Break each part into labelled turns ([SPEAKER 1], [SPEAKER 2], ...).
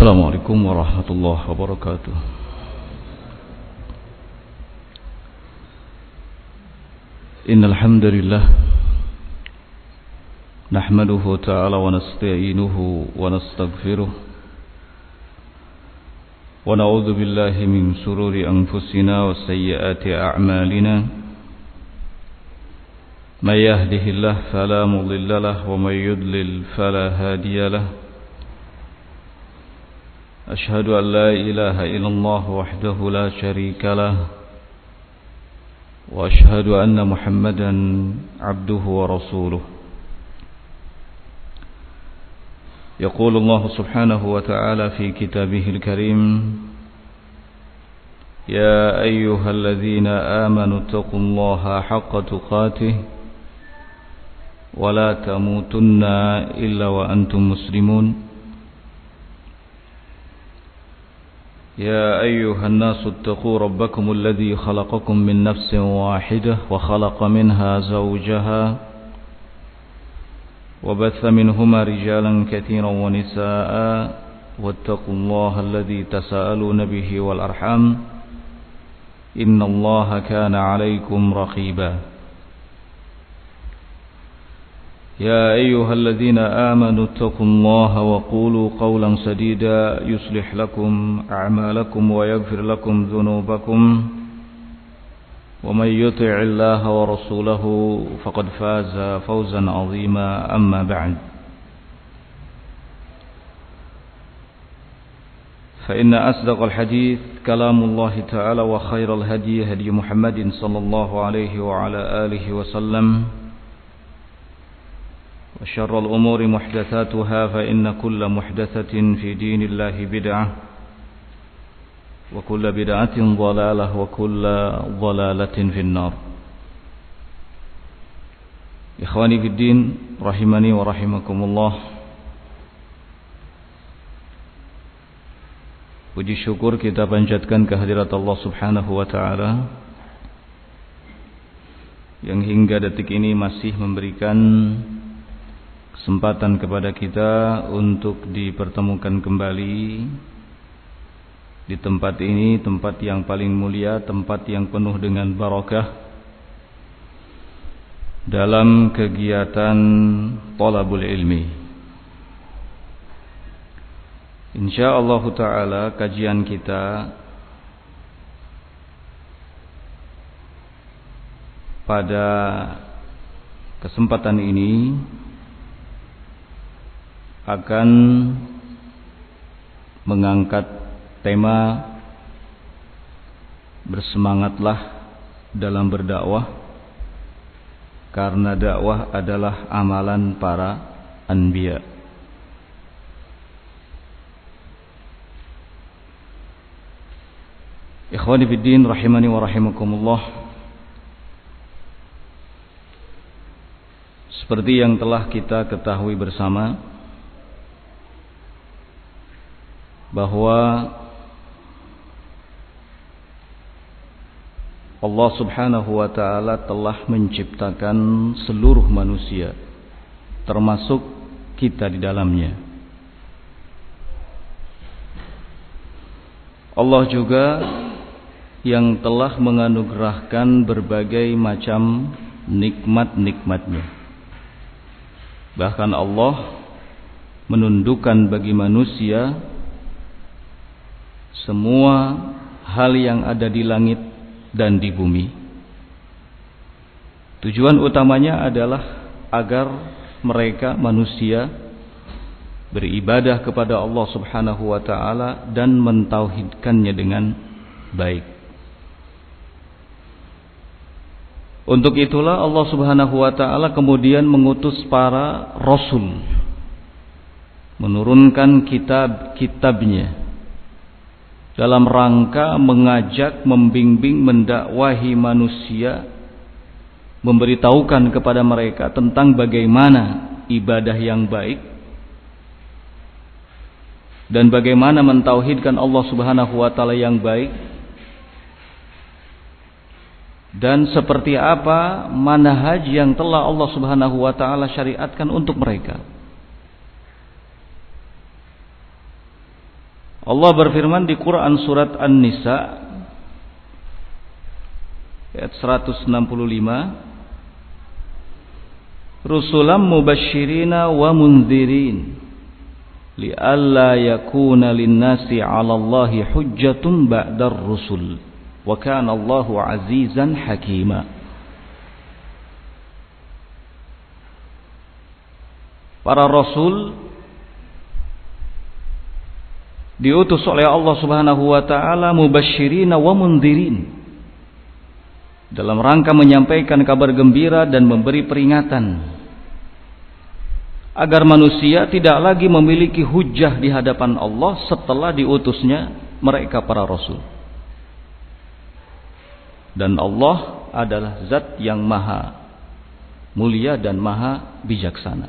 [SPEAKER 1] Assalamualaikum warahmatullahi wabarakatuh. Innal hamdalillah nahmaduhu ta'ala wa nasta'inuhu wa nastaghfiruh wa na'udzu billahi min shururi anfusina wa sayyiati a'malina. May yahdihillahu fala mudilla lahu wa may yudlil fala hadiya lahu. أشهد أن لا إله إلا الله وحده لا شريك له وأشهد أن محمدا عبده ورسوله. يقول الله سبحانه وتعالى في كتابه الكريم: يا أيها الذين آمنوا اتقوا الله حق تقاته ولا تموتن إلا وأنتم مسلمون. يا أيها الناس اتقوا ربكم الذي خلقكم من نفس واحدة وخلق منها زوجها وبث منهما رجالا كثيرا ونساء واتقوا الله الذي تساءلون به والأرحام إن الله كان عليكم رقيبا. يا أيها الذين آمنوا اتقوا الله وقولوا قولا سديدا يصلح لكم أعمالكم ويغفر لكم ذنوبكم ومن يطع الله ورسوله فقد فاز فوزا عظيما. أما بعد، فإن أصدق الحديث كلام الله تعالى وخير الهدي هدي محمد صلى الله عليه وعلى آله وسلم وشر الأمور محدثاتها فإن كل محدثة في دين الله بدعة وكل بدعة ضلالة وكل ضلالة في النار. إخواني في الدين rahimani wa rahimakumullah. Puji syukur kita panjatkan kehadirat Allah Subhanahu wa taala yang hingga detik ini masih memberikan kesempatan kepada kita untuk dipertemukan kembali di tempat ini, tempat yang paling mulia, tempat yang penuh dengan barakah dalam kegiatan thalabul ilmi. Insyaallah taala kajian kita pada kesempatan ini akan mengangkat tema bersemangatlah dalam berdakwah, karena dakwah adalah amalan para anbiya. Ikhwani fiddin rahimani wa rahimakumullah. Seperti yang telah kita ketahui bersama bahwa Allah Subhanahu wa ta'ala telah menciptakan seluruh manusia, termasuk kita di dalamnya. Allah juga yang telah menganugerahkan berbagai macam nikmat-nikmatnya. Bahkan Allah menundukkan bagi manusia semua hal yang ada di langit dan di bumi. Tujuan utamanya adalah agar mereka manusia beribadah kepada Allah Subhanahu wa taala dan mentauhidkannya dengan baik. Untuk itulah Allah Subhanahu wa taala kemudian mengutus para rasul, menurunkan kitab-kitabnya dalam rangka mengajak, membimbing, mendakwahi manusia, memberitahukan kepada mereka tentang bagaimana ibadah yang baik dan bagaimana mentauhidkan Allah Subhanahu wa taala yang baik, dan seperti apa manhaj yang telah Allah Subhanahu wa taala syariatkan untuk mereka. Allah berfirman di Quran surat An-Nisa ayat 165, rusulam mubasyirina wa mundzirin li'alla yakuna lin-nasi 'ala Allahi hujjatun ba'dar rusul wa kana Allahu 'azizan hakima. Para rasul diutus oleh Allah Subhanahu wa taala mubasyirina wa mundzirin, dalam rangka menyampaikan kabar gembira dan memberi peringatan agar manusia tidak lagi memiliki hujjah di hadapan Allah setelah diutusnya mereka para rasul. Dan Allah adalah zat yang maha mulia dan maha bijaksana.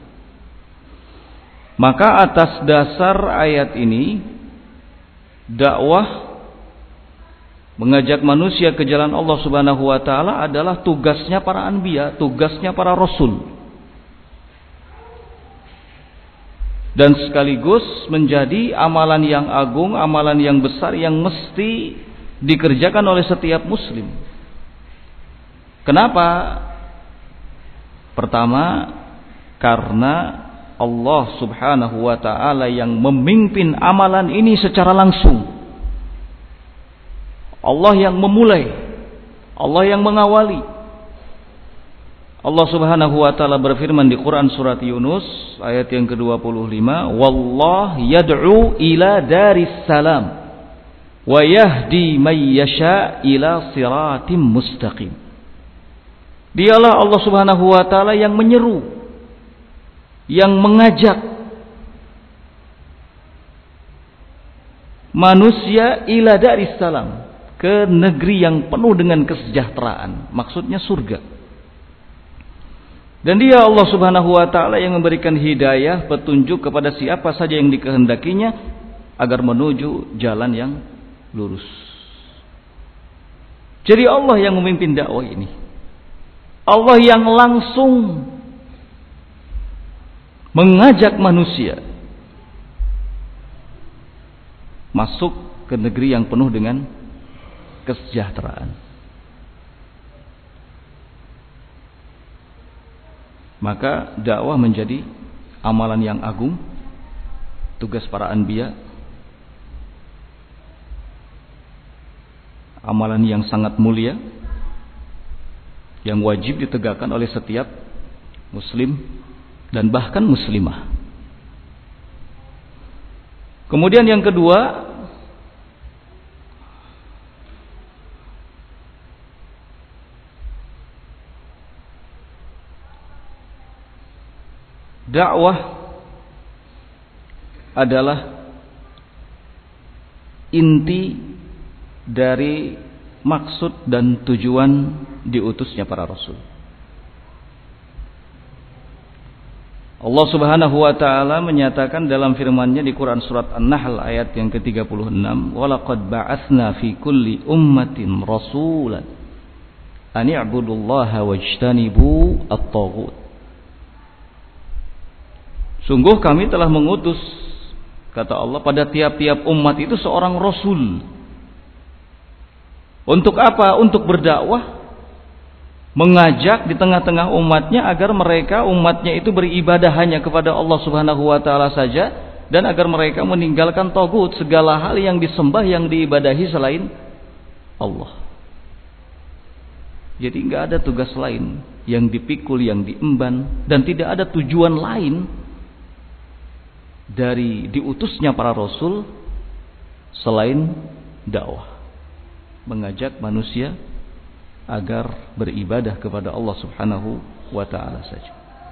[SPEAKER 1] Maka atas dasar ayat ini, dakwah mengajak manusia ke jalan Allah Subhanahu wa taala adalah tugasnya para anbiya, tugasnya para rasul. Dan sekaligus menjadi amalan yang agung, amalan yang besar yang mesti dikerjakan oleh setiap muslim. Kenapa? Pertama, karena Allah Subhanahu wa taala yang memimpin amalan ini secara langsung. Allah yang memulai, Allah yang mengawali. Allah Subhanahu wa taala berfirman di Quran surat Yunus ayat yang ke-25, "Wallahu yad'u ila daris salam wa yahdi may yasha ila siratim mustaqim." Dialah Allah Subhanahu wa taala yang menyeru, yang mengajak manusia ila daris salam, ke negeri yang penuh dengan kesejahteraan, maksudnya surga. Dan dia Allah Subhanahu wa taala yang memberikan hidayah, petunjuk kepada siapa saja yang dikehendakinya agar menuju jalan yang lurus. Jadi Allah yang memimpin dakwah ini. Allah yang langsung mengajak manusia masuk ke negeri yang penuh dengan kesejahteraan. Maka dakwah menjadi amalan yang agung, tugas para anbiya, amalan yang sangat mulia, yang wajib ditegakkan oleh setiap muslim dan bahkan muslimah. Kemudian yang kedua, dakwah adalah inti dari maksud dan tujuan diutusnya para rasul. Allah Subhanahu wa taala menyatakan dalam firman-Nya di Quran surat An-Nahl ayat yang ke-36, "Wa laqad ba'atsna fi kulli ummatin rasulan an i'budullaha wajtanibu at-taghut." Sungguh kami telah mengutus, kata Allah, pada tiap-tiap umat itu seorang rasul. Untuk apa? Untuk berdakwah, mengajak di tengah-tengah umatnya agar mereka, umatnya itu beribadah hanya kepada Allah Subhanahu wa taala saja, dan agar mereka meninggalkan tagut, segala hal yang disembah, yang diibadahi selain Allah. Jadi enggak ada tugas lain yang dipikul, yang diemban, dan tidak ada tujuan lain dari diutusnya para rasul selain dakwah, mengajak manusia agar beribadah kepada Allah Subhanahu wa taala saja.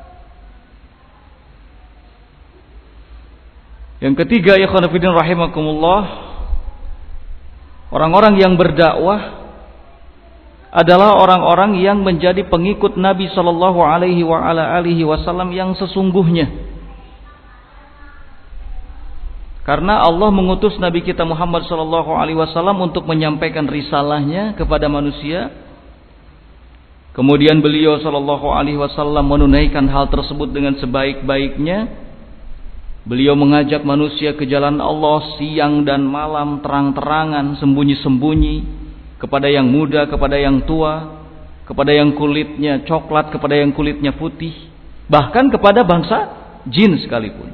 [SPEAKER 1] Yang ketiga, ya khonafidin rahimakumullah, orang-orang yang berdakwah adalah orang-orang yang menjadi pengikut Nabi sallallahu alaihi wasallam yang sesungguhnya. Karena Allah mengutus Nabi kita Muhammad sallallahu alaihi wasallam untuk menyampaikan risalahnya kepada manusia. Kemudian beliau sallallahu alaihi wasallam menunaikan hal tersebut dengan sebaik-baiknya, Beliau mengajak manusia ke jalan Allah siang dan malam, terang-terangan, sembunyi-sembunyi, kepada yang muda, kepada yang tua, kepada yang kulitnya coklat, kepada yang kulitnya putih, bahkan kepada bangsa jin sekalipun.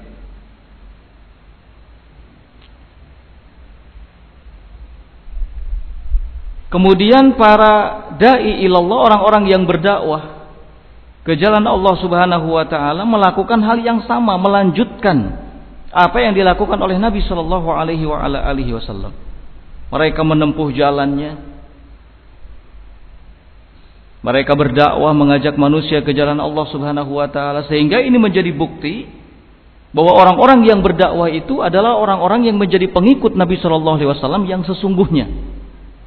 [SPEAKER 1] Kemudian para dai ilallah, orang-orang yang berdakwah ke jalan Allah Subhanahu wa taala, melakukan hal yang sama, melanjutkan apa yang dilakukan oleh Nabi sallallahu alaihi wasallam. Mereka menempuh jalannya. Mereka berdakwah, mengajak manusia ke jalan Allah Subhanahu wa taala, sehingga ini menjadi bukti bahwa orang-orang yang berdakwah itu adalah orang-orang yang menjadi pengikut Nabi sallallahu alaihi wasallam yang sesungguhnya.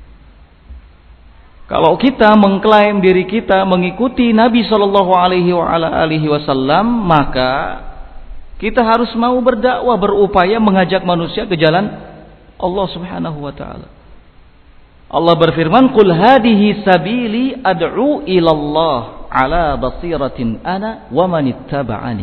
[SPEAKER 1] Kalau kita mengklaim diri kita mengikuti Nabi Shallallahu Alaihi Wasallam, maka kita harus mau berdakwah, berupaya mengajak manusia ke jalan Allah Subhanahu Wa Taala. Allah berfirman, "Qul hadihi sabili ad'u ilallah ala basiratin ana wa manittaba'ani."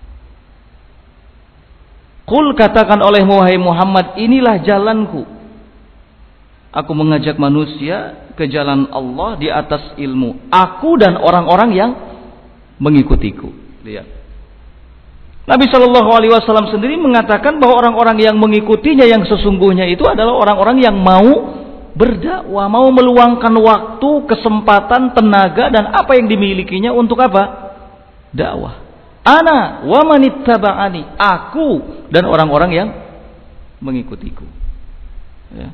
[SPEAKER 1] Qul, katakan olehmu wahai Muhammad, inilah jalanku. Aku mengajak manusia ke jalan Allah di atas ilmu. Aku dan orang-orang yang mengikutiku. Lihat. Nabi Shallallahu Alaihi Wasallam sendiri mengatakan bahwa orang-orang yang mengikutinya yang sesungguhnya itu adalah orang-orang yang mau berdakwah, mau meluangkan waktu, kesempatan, tenaga dan apa yang dimilikinya untuk apa? Dakwah. Ana wa manittaba'ani. Aku dan orang-orang yang mengikutiku. Ya.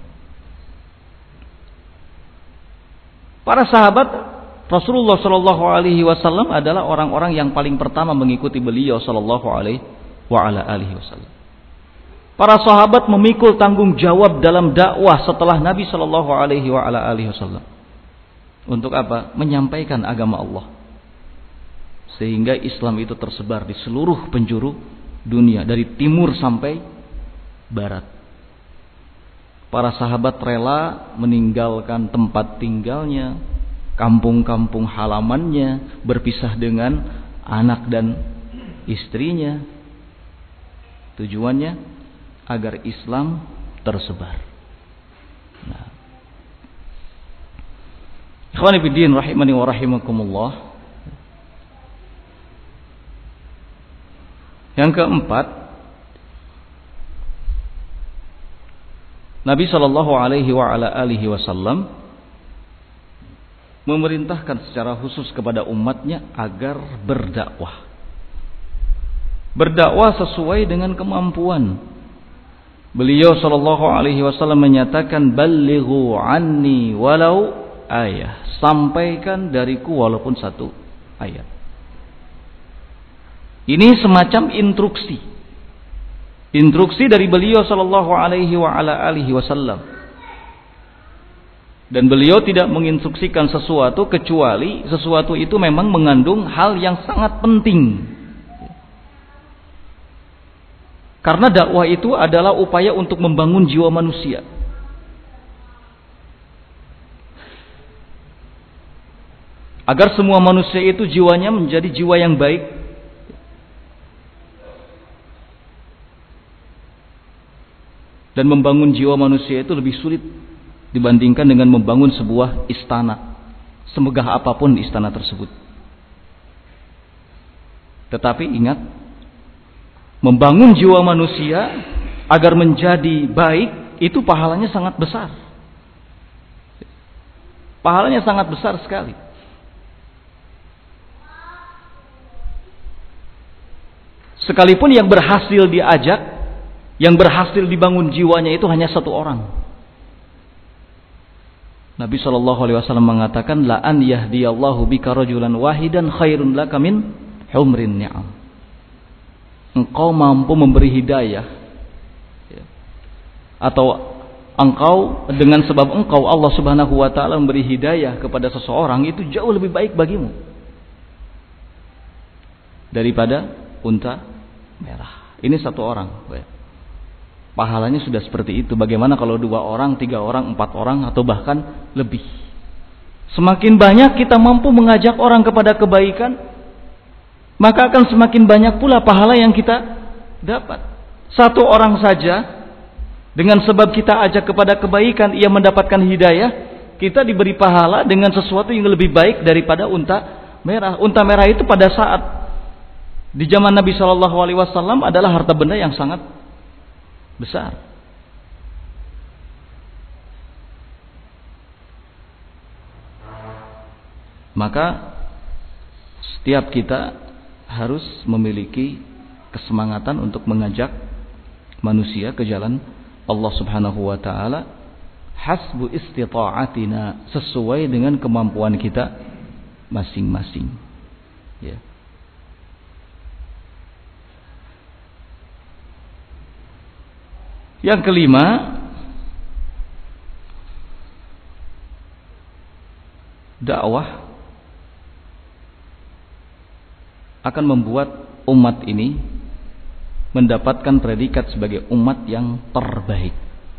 [SPEAKER 1] Para sahabat Rasulullah Shallallahu Alaihi Wasallam adalah orang-orang yang paling pertama mengikuti beliau Shallallahu Alaihi Wasallam. Para sahabat memikul tanggung jawab dalam dakwah setelah Nabi Shallallahu Alaihi Wasallam. Untuk apa? Menyampaikan agama Allah, sehingga Islam itu tersebar di seluruh penjuru dunia, dari timur sampai barat. Para sahabat rela meninggalkan tempat tinggalnya, kampung-kampung halamannya, berpisah dengan anak dan istrinya. Tujuannya agar Islam tersebar. Nah. Ikhwani fiddin rahimani wa rahimakumullah. Yang keempat, Nabi Shallallahu Alaihi Wasallam memerintahkan secara khusus kepada umatnya agar berdakwah. Berdakwah sesuai dengan kemampuan. Beliau Shallallahu Alaihi Wasallam menyatakan, "Ballighu anni walau ayah." Sampaikan dariku walaupun satu ayat. Ini semacam instruksi. Instruksi dari beliau Shallallahu Alaihi Wasallam. Dan beliau tidak menginstruksikan sesuatu kecuali sesuatu itu memang mengandung hal yang sangat penting. Karena dakwah itu adalah upaya untuk membangun jiwa manusia. Agar semua manusia itu jiwanya menjadi jiwa yang baik. Dan membangun jiwa manusia itu lebih sulit dibandingkan dengan membangun sebuah istana, semegah apapun istana tersebut. Tetapi ingat, membangun jiwa manusia agar menjadi baik itu pahalanya sangat besar. Pahalanya sangat besar sekali. Sekalipun yang berhasil diajak, yang berhasil dibangun jiwanya itu hanya satu orang. Nabi Shallallahu Alaihi Wasallam mengatakan, la an yahdiyallahu bika rajulan wahidan khairun laka min humrin ni'am. Engkau mampu memberi hidayah, atau engkau dengan sebab engkau Allah Subhanahu Wa Taala memberi hidayah kepada seseorang, itu jauh lebih baik bagimu daripada unta merah. Ini satu orang. Pahalanya sudah seperti itu. Bagaimana kalau 2 orang, 3 orang, 4 orang, atau bahkan lebih? Semakin banyak kita mampu mengajak orang kepada kebaikan, maka akan semakin banyak pula pahala yang kita dapat. Satu orang saja dengan sebab kita ajak kepada kebaikan, ia mendapatkan hidayah, kita diberi pahala dengan sesuatu yang lebih baik daripada unta merah. Unta merah itu pada saat di zaman Nabi Shallallahu Alaihi Wasallam adalah harta benda yang sangat besar. Maka setiap kita harus memiliki kesemangatan untuk mengajak manusia ke jalan Allah Subhanahu wa taala hasbu istita'atina, sesuai dengan kemampuan kita masing-masing. Ya. Yang kelima, dakwah akan membuat umat ini mendapatkan predikat sebagai umat yang terbaik.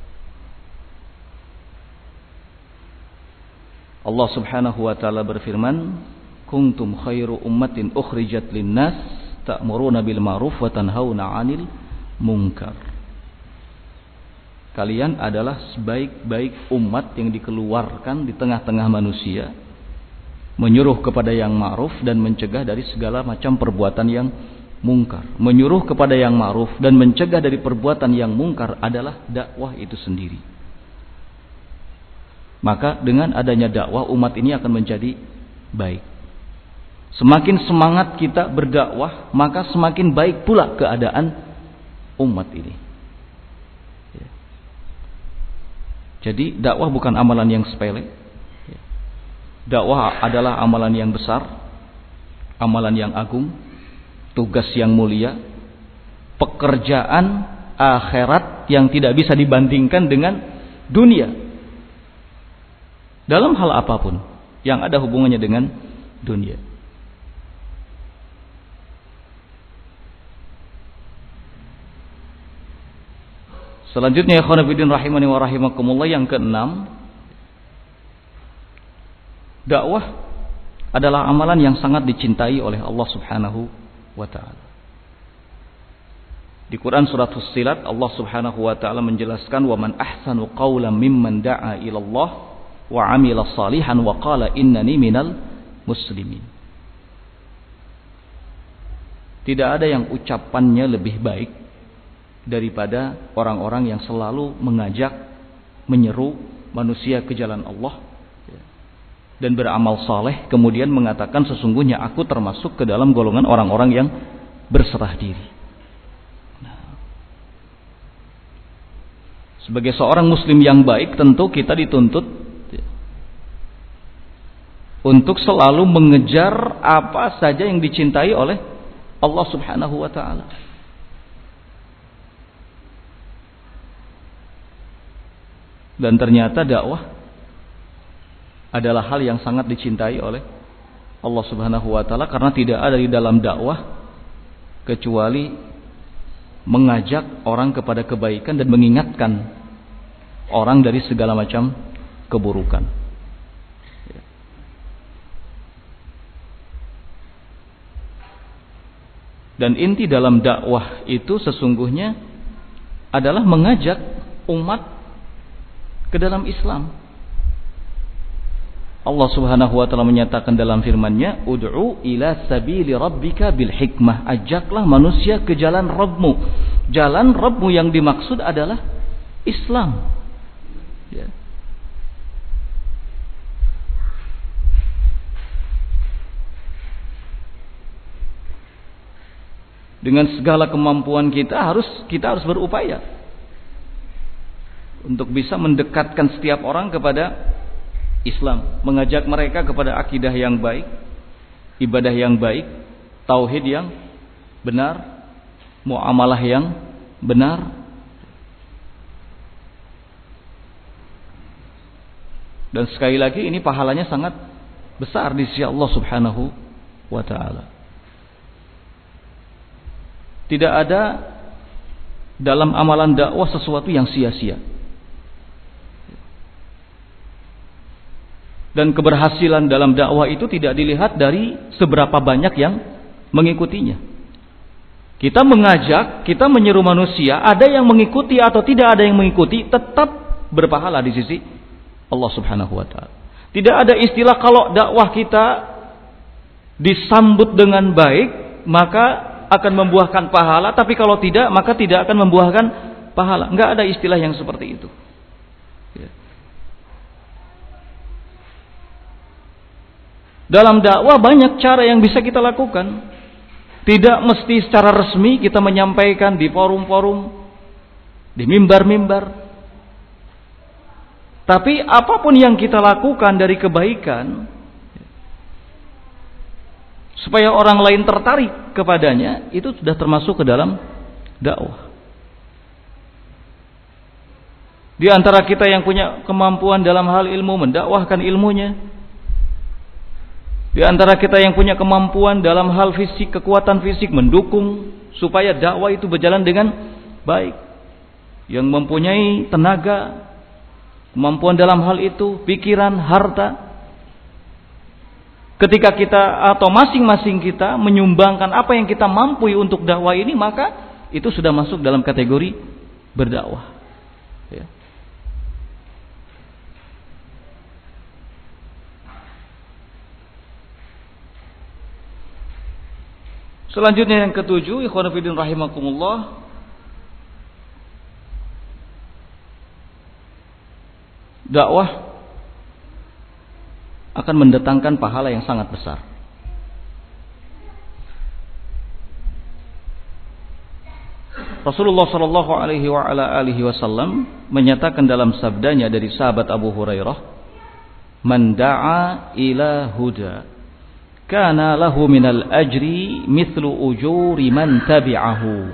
[SPEAKER 1] Allah Subhanahu wa taala berfirman, "Kuntum khairu ummatin ukhrijat lin-nas ta'muruna bil ma'ruf wa tanhauna 'anil munkar." Kalian adalah sebaik-baik umat yang dikeluarkan di tengah-tengah manusia, menyuruh kepada yang ma'ruf dan mencegah dari segala macam perbuatan yang mungkar. Menyuruh kepada yang ma'ruf dan mencegah dari perbuatan yang mungkar adalah dakwah itu sendiri. Maka dengan adanya dakwah, umat ini akan menjadi baik. Semakin semangat kita berdakwah, maka semakin baik pula keadaan umat ini. Jadi dakwah bukan amalan yang sepele. Dakwah adalah amalan yang besar, amalan yang agung, tugas yang mulia, pekerjaan akhirat yang tidak bisa dibandingkan dengan dunia. Dalam hal apapun yang ada hubungannya dengan dunia. Selanjutnya, ikhwan fillah rahimani wa rahimakumullah, yang keenam, dakwah adalah amalan yang sangat dicintai oleh Allah Subhanahu wa taala. Di Quran surat Fussilat, Allah Subhanahu wa taala menjelaskan, "Wa man ahsanu qawlan mimman da'a ila Allah wa 'amila shalihan wa qala innani minal muslimin." Tidak ada yang ucapannya lebih baik daripada orang-orang yang selalu mengajak, menyeru manusia ke jalan Allah dan beramal saleh, kemudian mengatakan, sesungguhnya aku termasuk ke dalam golongan orang-orang yang berserah diri. Sebagai seorang muslim yang baik, tentu kita dituntut untuk selalu mengejar apa saja yang dicintai oleh Allah Subhanahu wa taala. Dan ternyata dakwah adalah hal yang sangat dicintai oleh Allah Subhanahu wa taala, karena tidak ada di dalam dakwah kecuali mengajak orang kepada kebaikan dan mengingatkan orang dari segala macam keburukan. Dan inti dalam dakwah itu sesungguhnya adalah mengajak umat ke dalam Islam. Allah Subhanahu wa taala menyatakan dalam firman-Nya, "Ud'u ila sabili rabbika bil hikmah." Ajaklah manusia ke jalan Rabbmu. Jalan Rabbmu yang dimaksud adalah Islam. Ya. Dengan segala kemampuan kita harus berupaya untuk bisa mendekatkan setiap orang kepada Islam, mengajak mereka kepada akidah yang baik, ibadah yang baik, tauhid yang benar, muamalah yang benar. Dan sekali lagi ini pahalanya sangat besar di sisi Allah Subhanahu wa taala. Tidak ada dalam amalan dakwah sesuatu yang sia-sia. Dan keberhasilan dalam dakwah itu tidak dilihat dari seberapa banyak yang mengikutinya. Kita mengajak, kita menyeru manusia, ada yang mengikuti atau tidak ada yang mengikuti, tetap berpahala di sisi Allah Subhanahu wa taala. Tidak ada istilah kalau dakwah kita disambut dengan baik, maka akan membuahkan pahala, tapi kalau tidak, maka tidak akan membuahkan pahala. Enggak ada istilah yang seperti itu. Dalam dakwah banyak cara yang bisa kita lakukan. Tidak mesti secara resmi kita menyampaikan di forum-forum, di mimbar-mimbar. Tapi apapun yang kita lakukan dari kebaikan, supaya orang lain tertarik kepadanya, itu sudah termasuk ke dalam dakwah. Di antara kita yang punya kemampuan dalam hal ilmu, mendakwahkan ilmunya. Di antara kita yang punya kemampuan dalam hal fisik, kekuatan fisik, mendukung supaya dakwah itu berjalan dengan baik. Yang mempunyai tenaga, kemampuan dalam hal itu, pikiran, harta. Ketika kita atau masing-masing kita menyumbangkan apa yang kita mampu untuk dakwah ini, maka itu sudah masuk dalam kategori berdakwah. Ya. Selanjutnya yang ketujuh, ikhwan fillah rahimakumullah, dakwah akan mendatangkan pahala yang sangat besar. Rasulullah sallallahu alaihi wasallam menyatakan dalam sabdanya dari sahabat Abu Hurairah, "Man da'a ila huda kana lahu minal ajri mithlu ujuri man tabi'ahu."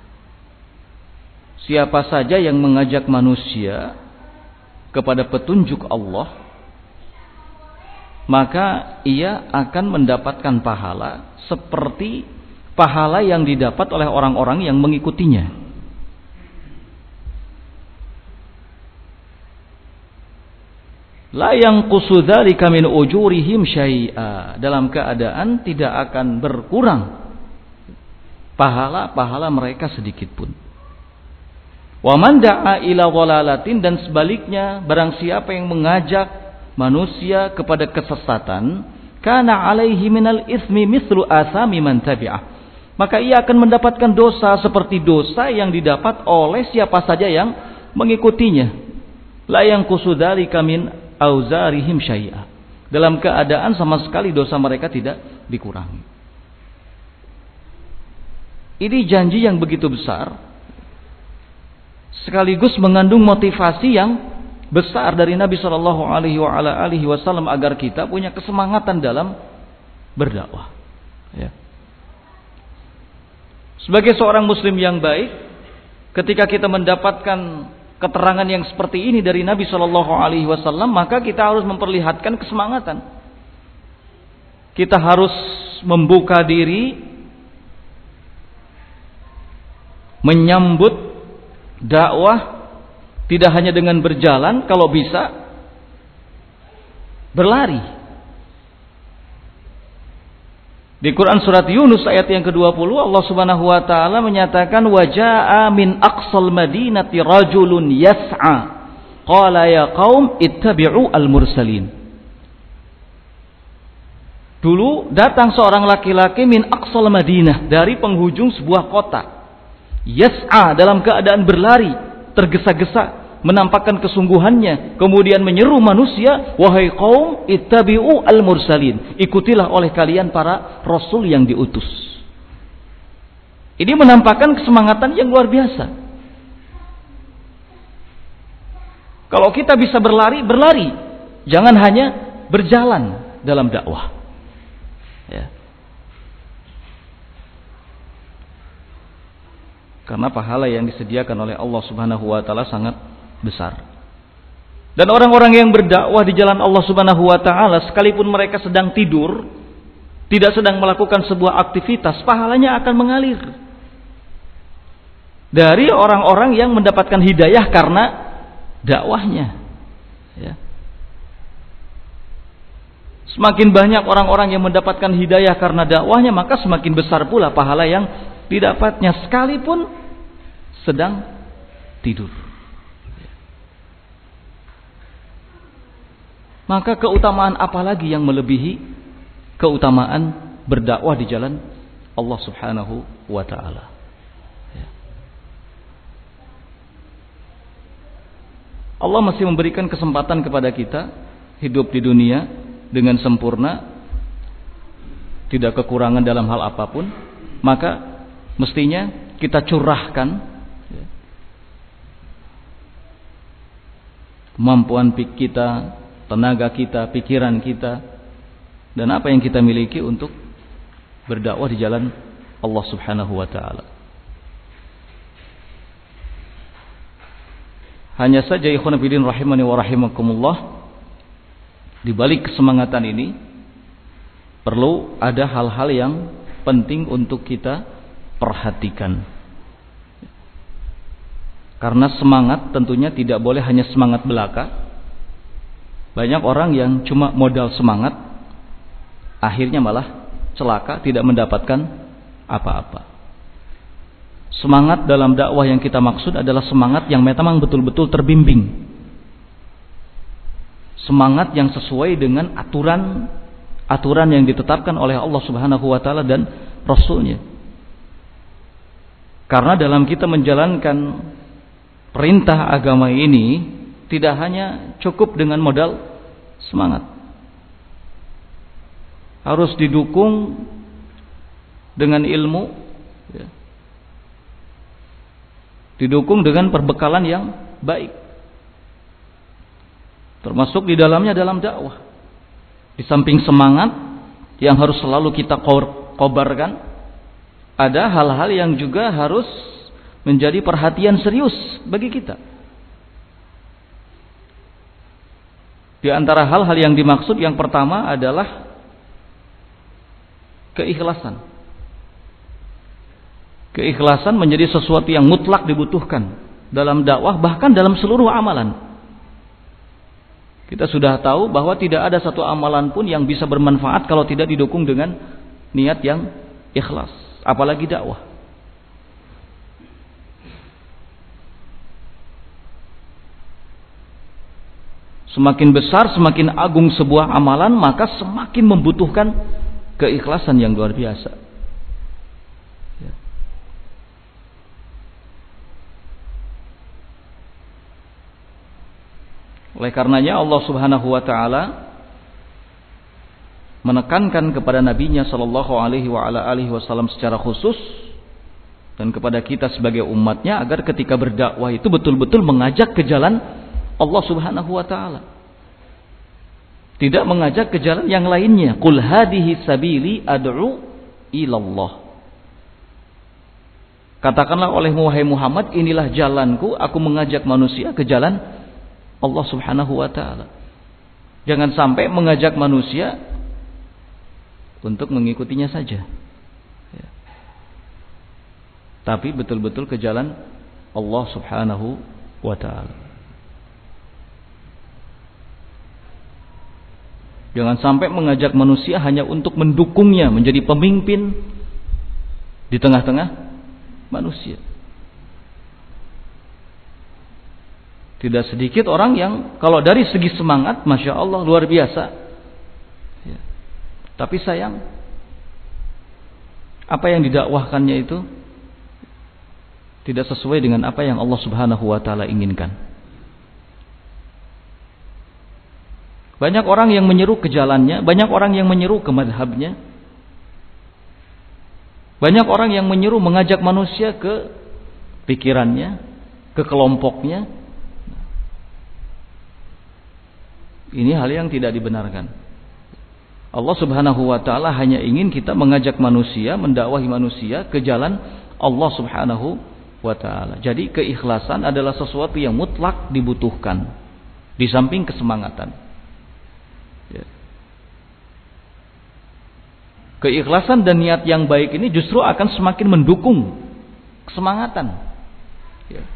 [SPEAKER 1] Siapa saja yang mengajak manusia kepada petunjuk Allah, maka ia akan mendapatkan pahala seperti pahala yang didapat oleh orang-orang yang mengikutinya. La yanqusu dzalika min ujurihim syai'a, dalam keadaan tidak akan berkurang pahala-pahala mereka sedikit pun. Wa man da'a ila dhalalatin, dan sebaliknya barang siapa yang mengajak manusia kepada kesesatan, kana alaihi minal itsmi mithlu athami man tabi'ah, maka ia akan mendapatkan dosa seperti dosa yang didapat oleh siapa saja yang mengikutinya. La yanqusu dzalika min auzarihim syai'a, dalam keadaan sama sekali dosa mereka tidak dikurangi. Ini janji yang begitu besar, sekaligus mengandung motivasi yang besar dari Nabi Shallallahu Alaihi Wasallam agar kita punya kesemangatan dalam berdakwah. Ya. Sebagai seorang Muslim yang baik, ketika kita mendapatkan keterangan yang seperti ini dari Nabi Shallallahu Alaihi Wasallam, maka kita harus memperlihatkan kesemangatan. Kita harus membuka diri, menyambut dakwah, tidak hanya dengan berjalan, kalau bisa berlari. Di Quran surat Yunus ayat yang ke-20, Allah Subhanahu wa taala menyatakan, wa jaa'a min aqsal madinati rajulun yas'a qala ya qaum ittabi'u al-mursalin. Dulu datang seorang laki-laki min aqsal Madinah, dari penghujung sebuah kota. Yas'a, dalam keadaan berlari, tergesa-gesa, menampakkan kesungguhannya, kemudian menyeru manusia, wahai kaum, ittabi'u al-mursalin, ikutilah oleh kalian para rasul yang diutus. Ini menampakkan kesemangatan yang luar biasa. Kalau kita bisa berlari, berlari, jangan hanya berjalan dalam dakwah. Ya. Karena pahala yang disediakan oleh Allah Subhanahu wa taala sangat besar. Dan orang-orang yang berdakwah di jalan Allah Subhanahu wa taala, sekalipun mereka sedang tidur, tidak sedang melakukan sebuah aktivitas, pahalanya akan mengalir dari orang-orang yang mendapatkan hidayah karena dakwahnya. Ya. Semakin banyak orang-orang yang mendapatkan hidayah karena dakwahnya, maka semakin besar pula pahala yang didapatnya sekalipun sedang tidur. Maka keutamaan apa lagi yang melebihi keutamaan berdakwah di jalan Allah Subhanahu wa taala. Allah masih memberikan kesempatan kepada kita hidup di dunia dengan sempurna, tidak kekurangan dalam hal apapun, maka mestinya kita curahkan kemampuan kita, tenaga kita, pikiran kita, dan apa yang kita miliki untuk berdakwah di jalan Allah Subhanahu wa taala. Hanya saja ikhwan fillah rahimani wa rahimakumullah, di balik kesemangatan ini perlu ada hal-hal yang penting untuk kita perhatikan. Karena semangat tentunya tidak boleh hanya semangat belaka. Banyak orang yang cuma modal semangat, akhirnya malah celaka, tidak mendapatkan apa-apa. Semangat dalam dakwah yang kita maksud adalah semangat yang memang betul-betul terbimbing. Semangat yang sesuai dengan aturan yang ditetapkan oleh Allah Subhanahu wa taala dan Rasul-Nya. Karena dalam kita menjalankan perintah agama ini tidak hanya cukup dengan modal semangat. Harus didukung dengan ilmu, ya. Didukung dengan perbekalan yang baik. Termasuk di dalamnya dalam dakwah. Di samping semangat yang harus selalu kita kobarkan, ada hal-hal yang juga harus menjadi perhatian serius bagi kita. Di antara hal-hal yang dimaksud yang pertama adalah keikhlasan. Keikhlasan menjadi sesuatu yang mutlak dibutuhkan dalam dakwah, bahkan dalam seluruh amalan. Kita sudah tahu bahwa tidak ada satu amalan pun yang bisa bermanfaat kalau tidak didukung dengan niat yang ikhlas, apalagi dakwah. Semakin besar, semakin agung sebuah amalan, maka semakin membutuhkan keikhlasan yang luar biasa. Oleh karenanya Allah Subhanahu wa taala menekankan kepada nabinya sallallahu alaihi wasallam secara khusus dan kepada kita sebagai umatnya agar ketika berdakwah itu betul-betul mengajak ke jalan Allah Subhanahu wa taala. Tidak mengajak ke jalan yang lainnya. Qul hadhihi sabili ad'u ilallah. Katakanlah olehmu wahai Muhammad, inilah jalanku, aku mengajak manusia ke jalan Allah Subhanahu wa taala. Jangan sampai mengajak manusia untuk mengikutinya saja, ya. Tapi betul-betul ke jalan Allah Subhanahu wa taala. Jangan sampai mengajak manusia hanya untuk mendukungnya menjadi pemimpin di tengah-tengah manusia. Tidak sedikit orang yang kalau dari segi semangat, Masya Allah luar biasa, ya. Tapi sayang, apa yang didakwahkannya itu tidak sesuai dengan apa yang Allah Subhanahu wa taala inginkan. Banyak orang yang menyeru ke jalannya, banyak orang yang menyeru ke madhabnya, banyak orang yang menyeru mengajak manusia ke pikirannya, ke kelompoknya. Ini hal yang tidak dibenarkan. Allah Subhanahu wa taala hanya ingin kita mengajak manusia, mendakwahi manusia ke jalan Allah Subhanahu wa taala. Jadi keikhlasan adalah sesuatu yang mutlak dibutuhkan di samping kesemangatan. Ya. Keikhlasan dan niat yang baik ini justru akan semakin mendukung kesemangatan. Ya.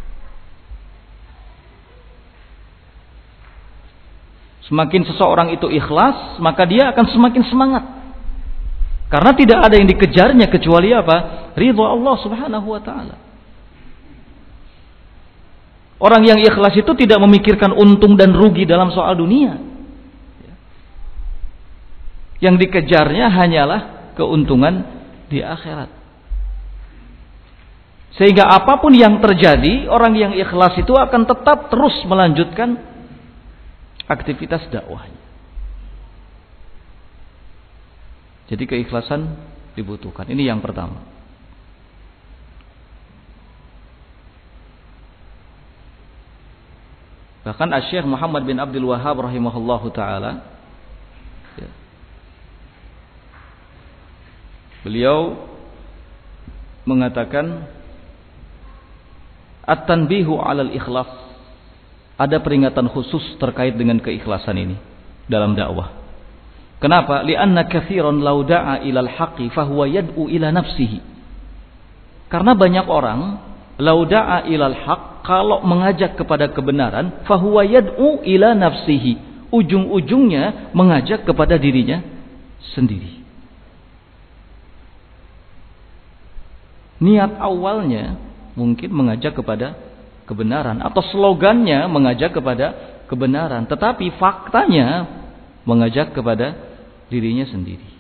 [SPEAKER 1] Semakin seseorang itu ikhlas, maka dia akan semakin semangat. Karena tidak ada yang dikejarnya kecuali apa? Ridha Allah Subhanahu wa taala. Orang yang ikhlas itu tidak memikirkan untung dan rugi dalam soal dunia. Yang dikejarnya hanyalah keuntungan di akhirat. Sehingga apapun yang terjadi, orang yang ikhlas itu akan tetap terus melanjutkan aktivitas dakwahnya. Jadi keikhlasan dibutuhkan. Ini yang pertama. Bahkan Asy-Syaikh Muhammad bin Abdul Wahhab rahimahullahu taala, beliau mengatakan at-tanbihu 'alal ikhlas. Ada peringatan khusus terkait dengan keikhlasan ini dalam dakwah. Kenapa? Li'anna katsiran law da'a ilal haqqi fahuwa yad'u ila nafsihi. Karena banyak orang law da'a ilal haqq, kalau mengajak kepada kebenaran, fahuwa yad'u ila nafsihi. Ujung-ujungnya mengajak kepada dirinya sendiri. Niat awalnya mungkin mengajak kepada kebenaran atau slogannya mengajak kepada kebenaran, tetapi faktanya mengajak kepada dirinya sendiri.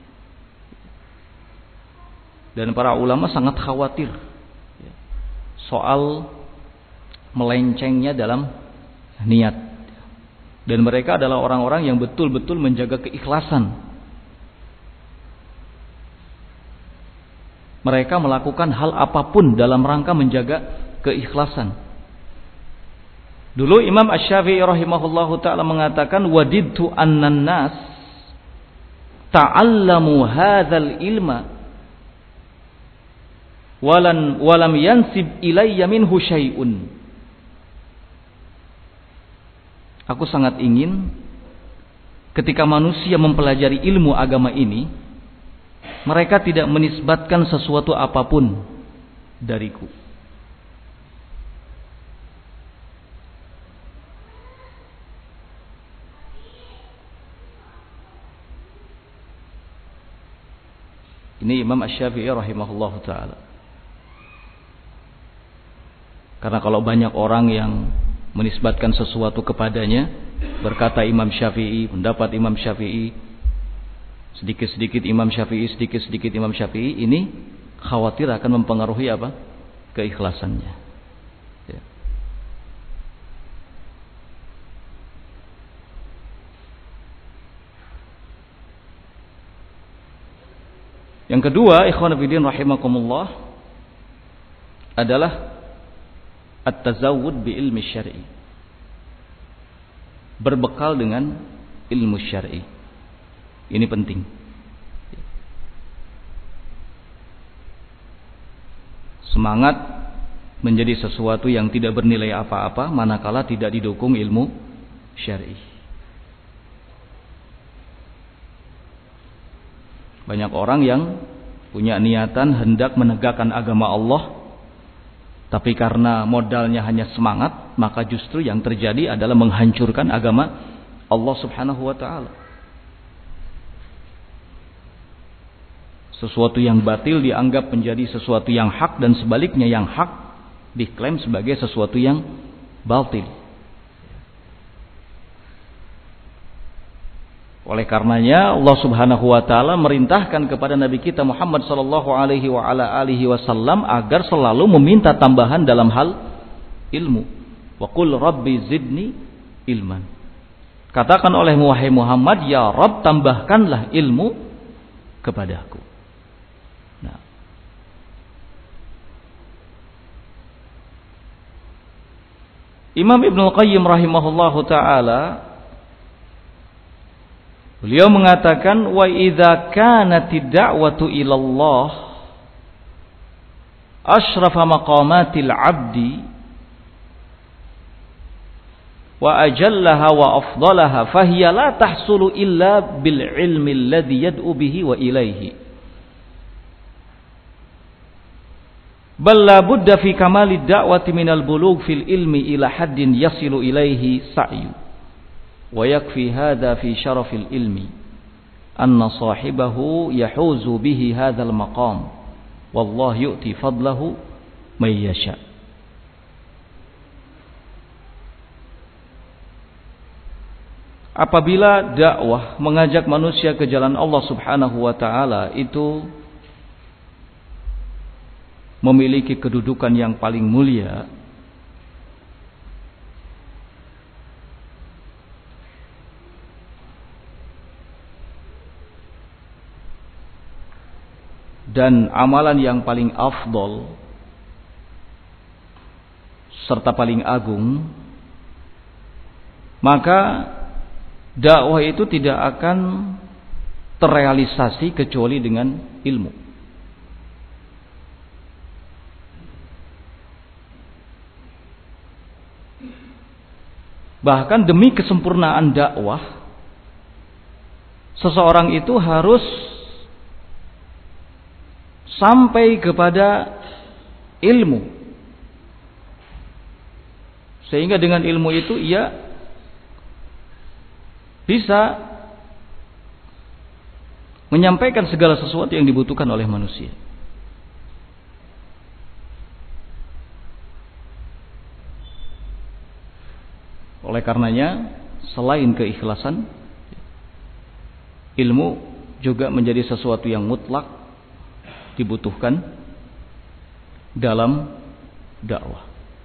[SPEAKER 1] Dan para ulama sangat khawatir soal melencengnya dalam niat. Dan mereka adalah orang-orang yang betul-betul menjaga keikhlasan. Mereka melakukan hal apapun dalam rangka menjaga keikhlasan. Dulu Imam Asy-Syafi'i rahimahullahu ta'ala mengatakan, wadidtu annan nas ta'allamu hadzal ilma walam yansib ilayya minhu syai'un. Aku sangat ingin ketika manusia mempelajari ilmu agama ini, mereka tidak menisbatkan sesuatu apapun dariku. Ini Imam Asy-Syafi'i rahimahullahu ta'ala. Karena kalau banyak orang yang menisbatkan sesuatu kepadanya, berkata Imam Syafi'i, pendapat Imam Syafi'i, sedikit-sedikit Imam Syafi'i, sedikit-sedikit Imam Syafi'i, ini khawatir akan mempengaruhi apa? Keikhlasannya. Ya. Yang kedua, ikhwan fillah rahimakumullah, adalah at-tazawwud bi ilmi syar'i. Berbekal dengan ilmu syar'i. Ini penting. Semangat menjadi sesuatu yang tidak bernilai apa-apa manakala tidak didukung ilmu syar'i. Banyak orang yang punya niatan hendak menegakkan agama Allah, tapi karena modalnya hanya semangat, maka justru yang terjadi adalah menghancurkan agama Allah Subhanahu wa ta'ala. Sesuatu yang batil dianggap menjadi sesuatu yang hak, dan sebaliknya yang hak diklaim sebagai sesuatu yang batil. Oleh karenanya Allah Subhanahu wa taala merintahkan kepada Nabi kita Muhammad sallallahu alaihi wasallam agar selalu meminta tambahan dalam hal ilmu. Wa qul rabbi zidni ilman. Katakan oleh wahai Muhammad, ya Rabb, tambahkanlah ilmu kepadaku. Nah. Imam Ibnu Qayyim rahimahullahu taala, beliau mengatakan, wa idza kanatid da'watu ila Allah asyrafa maqamatil 'abdi wa ajallaha wa afdalaha fahiya la tahsulu illa bil ilmi alladhi yad'u bihi wa ilayhi, bal la budda fi kamalid da'wati minal bulugh fil ilmi ila haddin yasilu ilayhi sa'yu. Wa yakfi hadha fi syarafil ilmi anna sahibahu yahuzu bihi hadzal maqam wallahu yu'ti fadlahu may yasha. Apabila dakwah mengajak manusia ke jalan Allah Subhanahu wa taala itu memiliki kedudukan yang paling mulia, dan amalan yang paling afdol serta paling agung, maka dakwah itu tidak akan terrealisasi kecuali dengan ilmu. Bahkan demi kesempurnaan dakwah, seseorang itu harus sampai kepada ilmu, sehingga dengan ilmu itu ia bisa menyampaikan segala sesuatu yang dibutuhkan oleh manusia. Oleh karenanya, selain keikhlasan, ilmu juga menjadi sesuatu yang mutlak dibutuhkan dalam dakwah.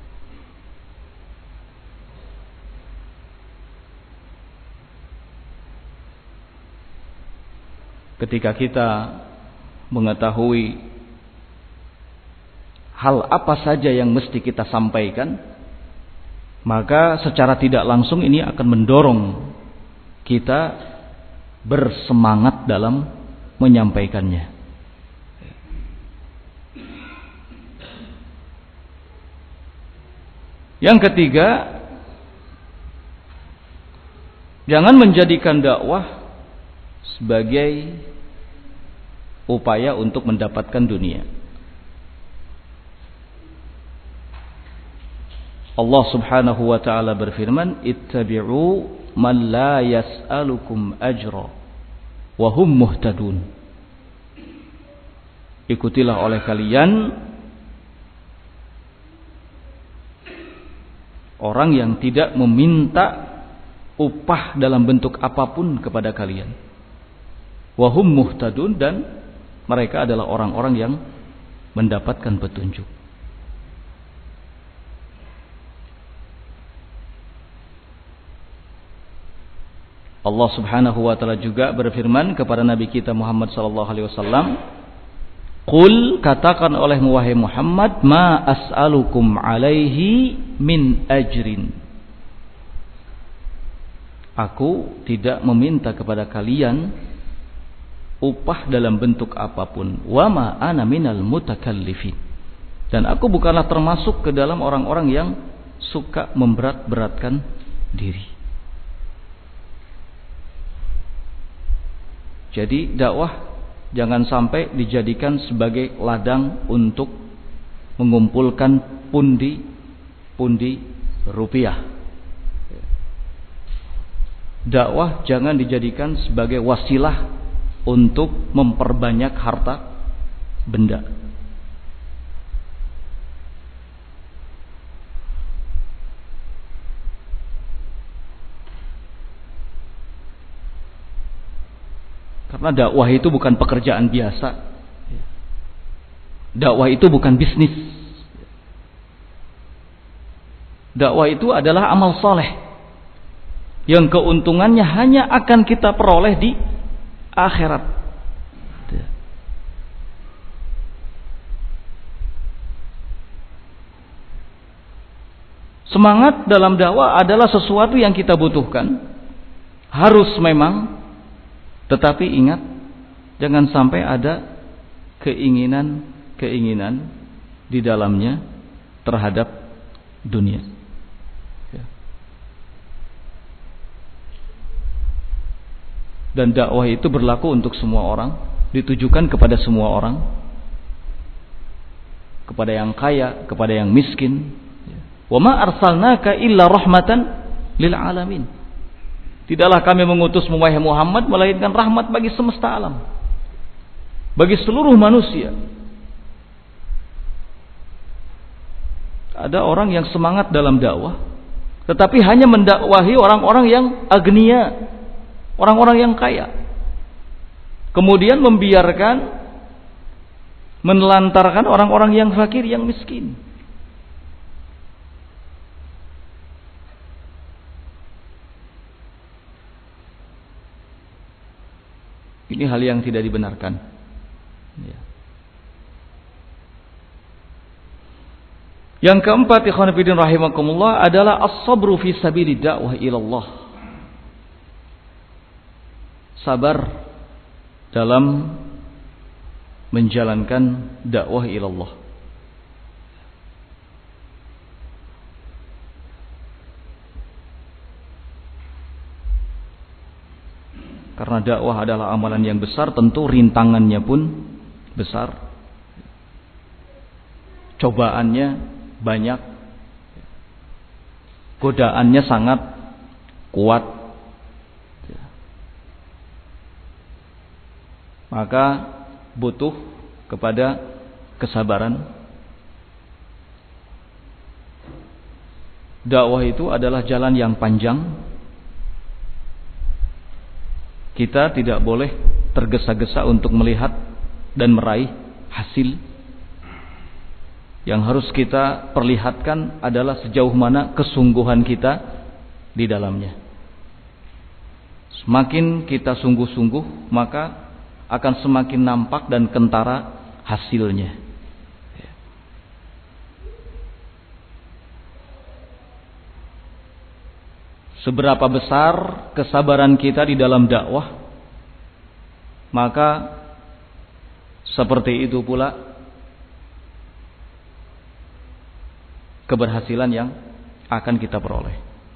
[SPEAKER 1] Ketika kita mengetahui hal apa saja yang mesti kita sampaikan, maka secara tidak langsung ini akan mendorong kita bersemangat dalam menyampaikannya. Yang ketiga, jangan menjadikan dakwah sebagai upaya untuk mendapatkan dunia. Allah Subhanahu wa taala berfirman, "Ittabi'u man la yas'alukum ajra wa hum muhtadun." Ikutilah oleh kalian orang yang tidak meminta upah dalam bentuk apapun kepada kalian. Wa hum muhtadun, dan mereka adalah orang-orang yang mendapatkan petunjuk. Allah Subhanahu wa taala juga berfirman kepada Nabi kita Muhammad sallallahu alaihi wasallam, "Qul," katakan olehmu wahai Muhammad, "ma as'alukum alaihi min ajrin." Aku tidak meminta kepada kalian upah dalam bentuk apapun. Wa ma ana minal mutakallifin. Dan aku bukanlah termasuk ke dalam orang-orang yang suka memberat-beratkan diri. Jadi dakwah jangan sampai dijadikan sebagai ladang untuk mengumpulkan pundi-pundi rupiah. Dakwah jangan dijadikan sebagai wasilah untuk memperbanyak harta benda. Karena dakwah itu bukan pekerjaan biasa. Dakwah itu bukan bisnis. Dakwah itu adalah amal saleh yang keuntungannya hanya akan kita peroleh di akhirat. Semangat dalam dakwah adalah sesuatu yang kita butuhkan. Harus memang, tetapi ingat, jangan sampai ada keinginan di dalamnya terhadap dunia. Dan dakwah itu berlaku untuk semua orang, ditujukan kepada semua orang, kepada yang kaya, kepada yang miskin. Wa ma arsalnaka illa rahmatan lil alamin. Tidaklah kami mengutusmu wahai Muhammad melainkan rahmat bagi semesta alam, bagi seluruh manusia. Ada orang yang semangat dalam dakwah, tetapi hanya mendakwahi orang-orang yang agnia, orang-orang yang kaya. Kemudian membiarkan, menelantarkan orang-orang yang fakir, yang miskin. Ini hal yang tidak dibenarkan. Ya. Yang keempat, ikhwan fillah rahimakumullah, adalah as-sabru fi sabili dakwah ila Allah. Sabar dalam menjalankan dakwah ila Allah. Karena dakwah adalah amalan yang besar, tentu rintangannya pun besar. Cobaannya banyak. Godaannya sangat kuat. Maka butuh kepada kesabaran. Dakwah itu adalah jalan yang panjang. Kita tidak boleh tergesa-gesa untuk melihat dan meraih hasil. Yang harus kita perlihatkan adalah sejauh mana kesungguhan kita di dalamnya. Semakin kita sungguh-sungguh, maka akan semakin nampak dan kentara hasilnya. Seberapa besar kesabaran kita di dalam dakwah, maka seperti itu pula keberhasilan yang akan kita peroleh.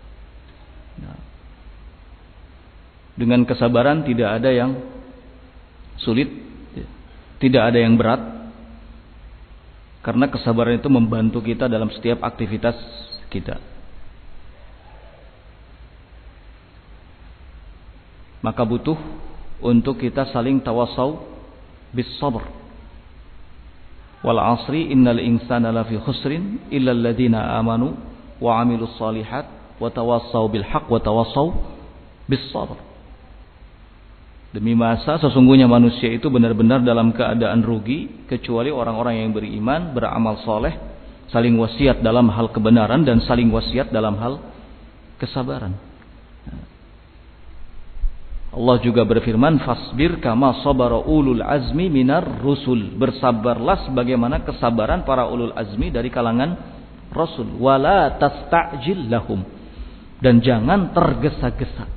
[SPEAKER 1] Dengan kesabaran tidak ada yang sulit, tidak ada yang berat, karena kesabaran itu membantu kita dalam setiap aktivitas kita. Maka butuh untuk kita saling tawasau bis sabr. Wal asri innal insana lafi khusrin illa alladziina amanu wa 'amilus shalihat wa tawassau bil haqq wa tawassau bis sabr. Demi masa sesungguhnya manusia itu benar-benar dalam keadaan rugi kecuali orang-orang yang beriman, beramal soleh, saling wasiat dalam hal kebenaran dan saling wasiat dalam hal kesabaran. Allah juga berfirman, fasbir kama sabara ulul azmi minar rusul. Bersabarlah sebagaimana kesabaran para ulul azmi dari kalangan rasul. Wala tasta'jil lahum. Dan jangan tergesa-gesa.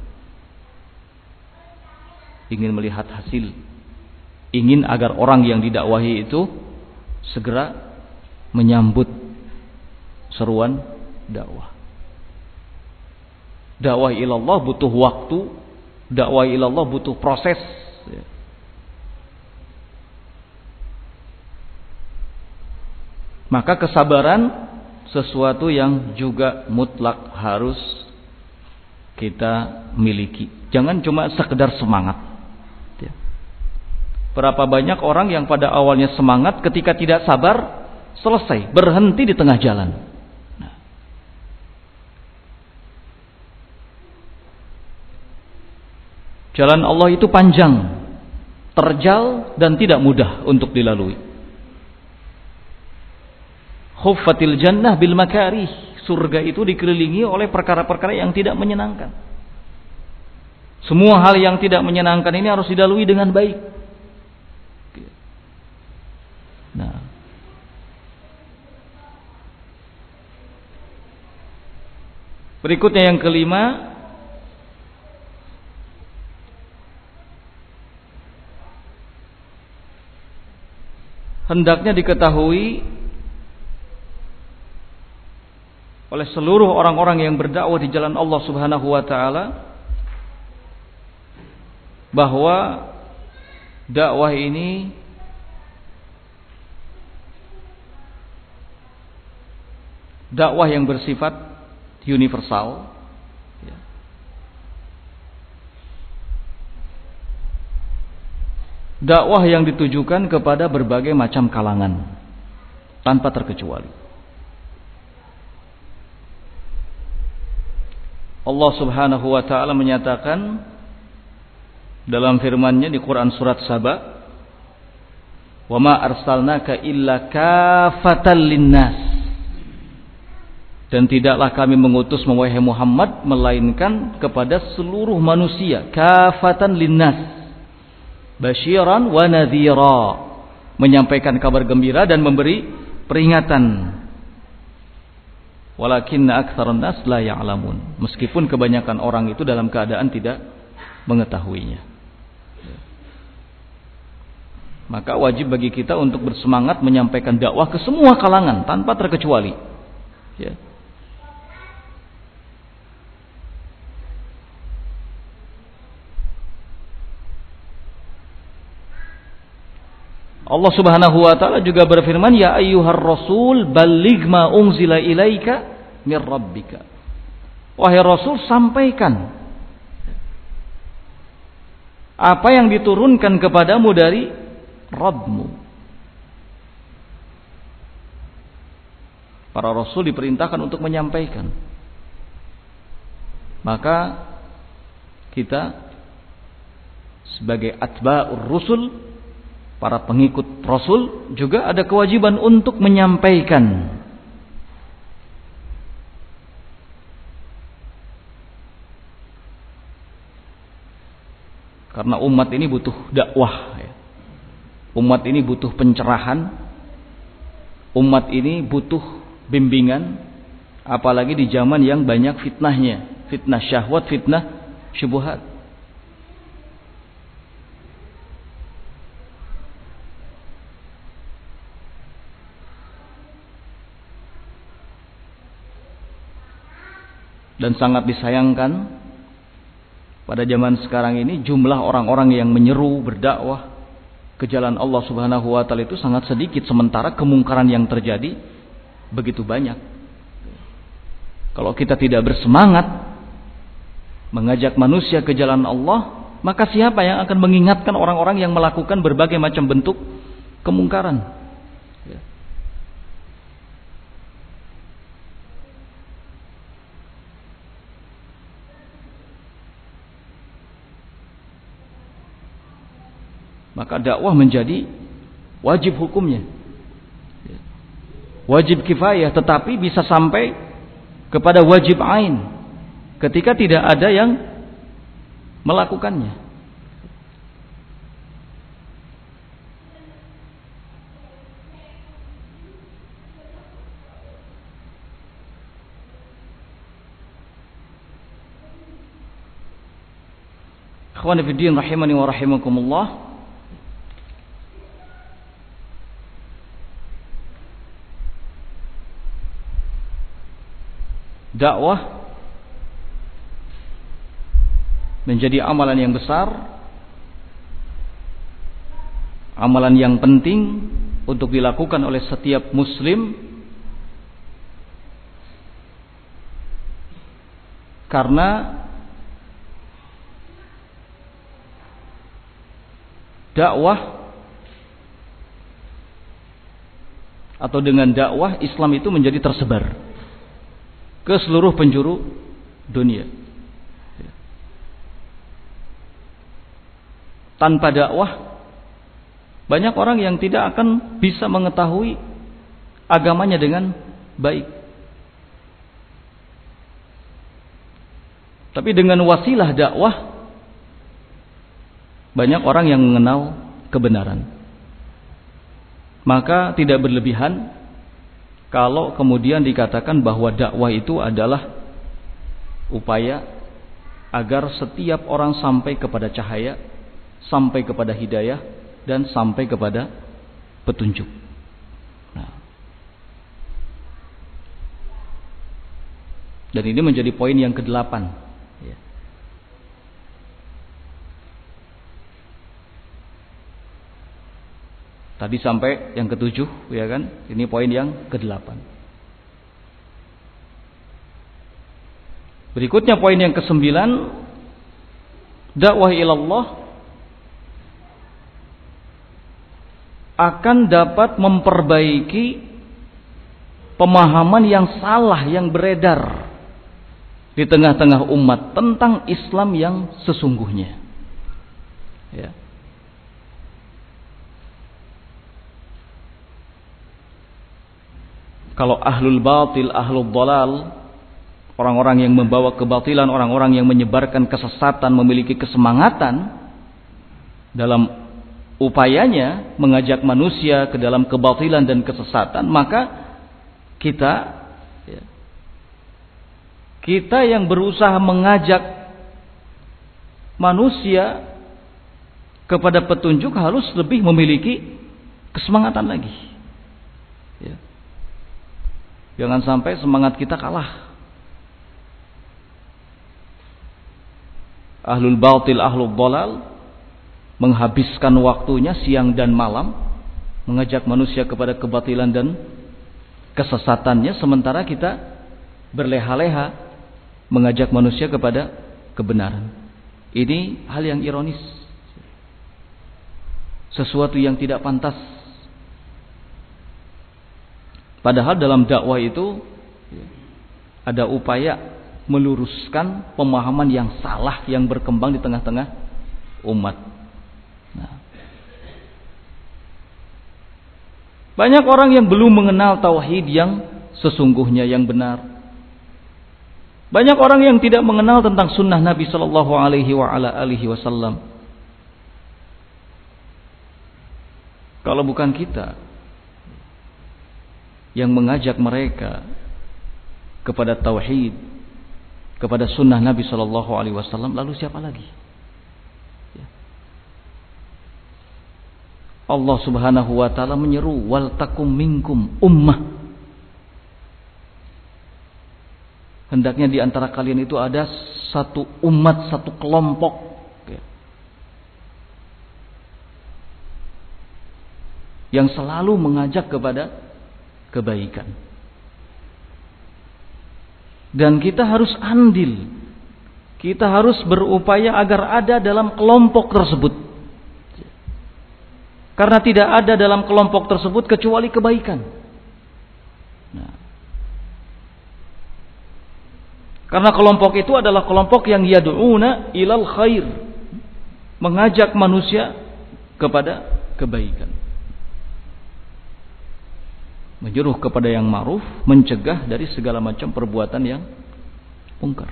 [SPEAKER 1] Ingin melihat hasil, ingin agar orang yang didakwahi itu segera menyambut seruan dakwah. Dakwah ilallah butuh waktu, dakwah ilallah butuh proses. Maka kesabaran sesuatu yang juga mutlak harus kita miliki. Jangan cuma sekedar semangat. Berapa banyak orang yang pada awalnya semangat, ketika tidak sabar, selesai, berhenti di tengah jalan. Jalan Allah itu panjang, terjal, dan tidak mudah untuk dilalui. Khuffatil jannah bil makarih. Surga itu dikelilingi oleh perkara-perkara yang tidak menyenangkan. Semua hal yang tidak menyenangkan ini harus dilalui dengan baik. Nah, berikutnya yang kelima, hendaknya diketahui oleh seluruh orang-orang yang berdakwah di jalan Allah Subhanahu wa taala bahwa dakwah ini dakwah yang bersifat universal, dakwah yang ditujukan kepada berbagai macam kalangan tanpa terkecuali. Allah Subhanahu wa taala menyatakan dalam firman-Nya di Quran surat Saba, "Wa ma arsalnaka illa kafatan linnas." Dan tidaklah kami mengutusmu wahai Muhammad melainkan kepada seluruh manusia, kafatan linnas, basyiran wa nadhira, menyampaikan kabar gembira dan memberi peringatan. Walakinna aktsarun nas la ya'lamun. Meskipun kebanyakan orang itu dalam keadaan tidak mengetahuinya. Maka wajib bagi kita untuk bersemangat menyampaikan dakwah ke semua kalangan tanpa terkecuali. Ya. Allah Subhanahu wa taala juga berfirman, "Ya ayyuhar rasul, balligh ma unzila ilaika mir rabbika." Wahai Rasul, sampaikan apa yang diturunkan kepadamu dari Rabbmu. Para rasul diperintahkan untuk menyampaikan. Maka kita sebagai atba'ur rusul, para pengikut Rasul, juga ada kewajiban untuk menyampaikan. Karena umat ini butuh dakwah. Umat ini butuh pencerahan. Umat ini butuh bimbingan. Apalagi di zaman yang banyak fitnahnya. Fitnah syahwat, fitnah syubhat. Dan sangat disayangkan pada zaman sekarang ini jumlah orang-orang yang menyeru berdakwah ke jalan Allah Subhanahu wa taala itu sangat sedikit, sementara kemungkaran yang terjadi begitu banyak. Kalau kita tidak bersemangat mengajak manusia ke jalan Allah, maka siapa yang akan mengingatkan orang-orang yang melakukan berbagai macam bentuk kemungkaran? Maka dakwah menjadi wajib hukumnya, wajib kifayah, tetapi bisa sampai kepada wajib ain ketika tidak ada yang melakukannya. Ikhwani fi din rahimani wa rahimakumullah. Dakwah menjadi amalan yang besar, amalan yang penting untuk dilakukan oleh setiap muslim, karena dakwah atau dengan dakwah Islam itu menjadi tersebar ke seluruh penjuru dunia. Tanpa dakwah, banyak orang yang tidak akan bisa mengetahui agamanya dengan baik. Tapi dengan wasilah dakwah, banyak orang yang mengenal kebenaran. Maka tidak berlebihan kalau kemudian dikatakan bahwa dakwah itu adalah upaya agar setiap orang sampai kepada cahaya, sampai kepada hidayah, dan sampai kepada petunjuk. Nah. Dan ini menjadi poin yang ke-8. Ya. Tadi sampai yang ke-7, ya kan? Ini poin yang ke-8. Berikutnya poin yang ke-9, dakwah ilallah akan dapat memperbaiki pemahaman yang salah yang beredar di tengah-tengah umat tentang Islam yang sesungguhnya. Ya. Kalau ahlul batil, ahlul dhalal, orang-orang yang membawa kebatilan, orang-orang yang menyebarkan kesesatan, memiliki kesemangatan dalam upayanya mengajak manusia ke dalam kebatilan dan kesesatan, maka kita yang berusaha mengajak manusia kepada petunjuk harus lebih memiliki kesemangatan lagi. Ya. Jangan sampai semangat kita kalah. Ahlul batil, ahlul dhalal menghabiskan waktunya siang dan malam mengajak manusia kepada kebatilan dan kesesatannya, sementara kita berleha-leha mengajak manusia kepada kebenaran. Ini hal yang ironis, sesuatu yang tidak pantas. Padahal dalam dakwah itu ada upaya meluruskan pemahaman yang salah yang berkembang di tengah-tengah umat. Nah, banyak orang yang belum mengenal tauhid yang sesungguhnya, yang benar. Banyak orang yang tidak mengenal tentang sunnah Nabi Sallallahu Alaihi Wasallam. Kalau bukan kita yang mengajak mereka kepada tauhid, kepada sunnah Nabi Sallallahu Alaihi Wasallam, lalu siapa lagi? Allah Subhanahu Wa Taala menyeru, wal takum minkum ummah. Hendaknya di antara kalian itu ada satu umat, satu kelompok yang selalu mengajak kepada kebaikan. Dan kita harus andil, kita harus berupaya agar ada dalam kelompok tersebut. Karena tidak ada dalam kelompok tersebut kecuali kebaikan. Nah, karena kelompok itu adalah kelompok yang yad'una ilal khair, mengajak manusia kepada kebaikan, menyuruh kepada yang ma'ruf, mencegah dari segala macam perbuatan yang mungkar.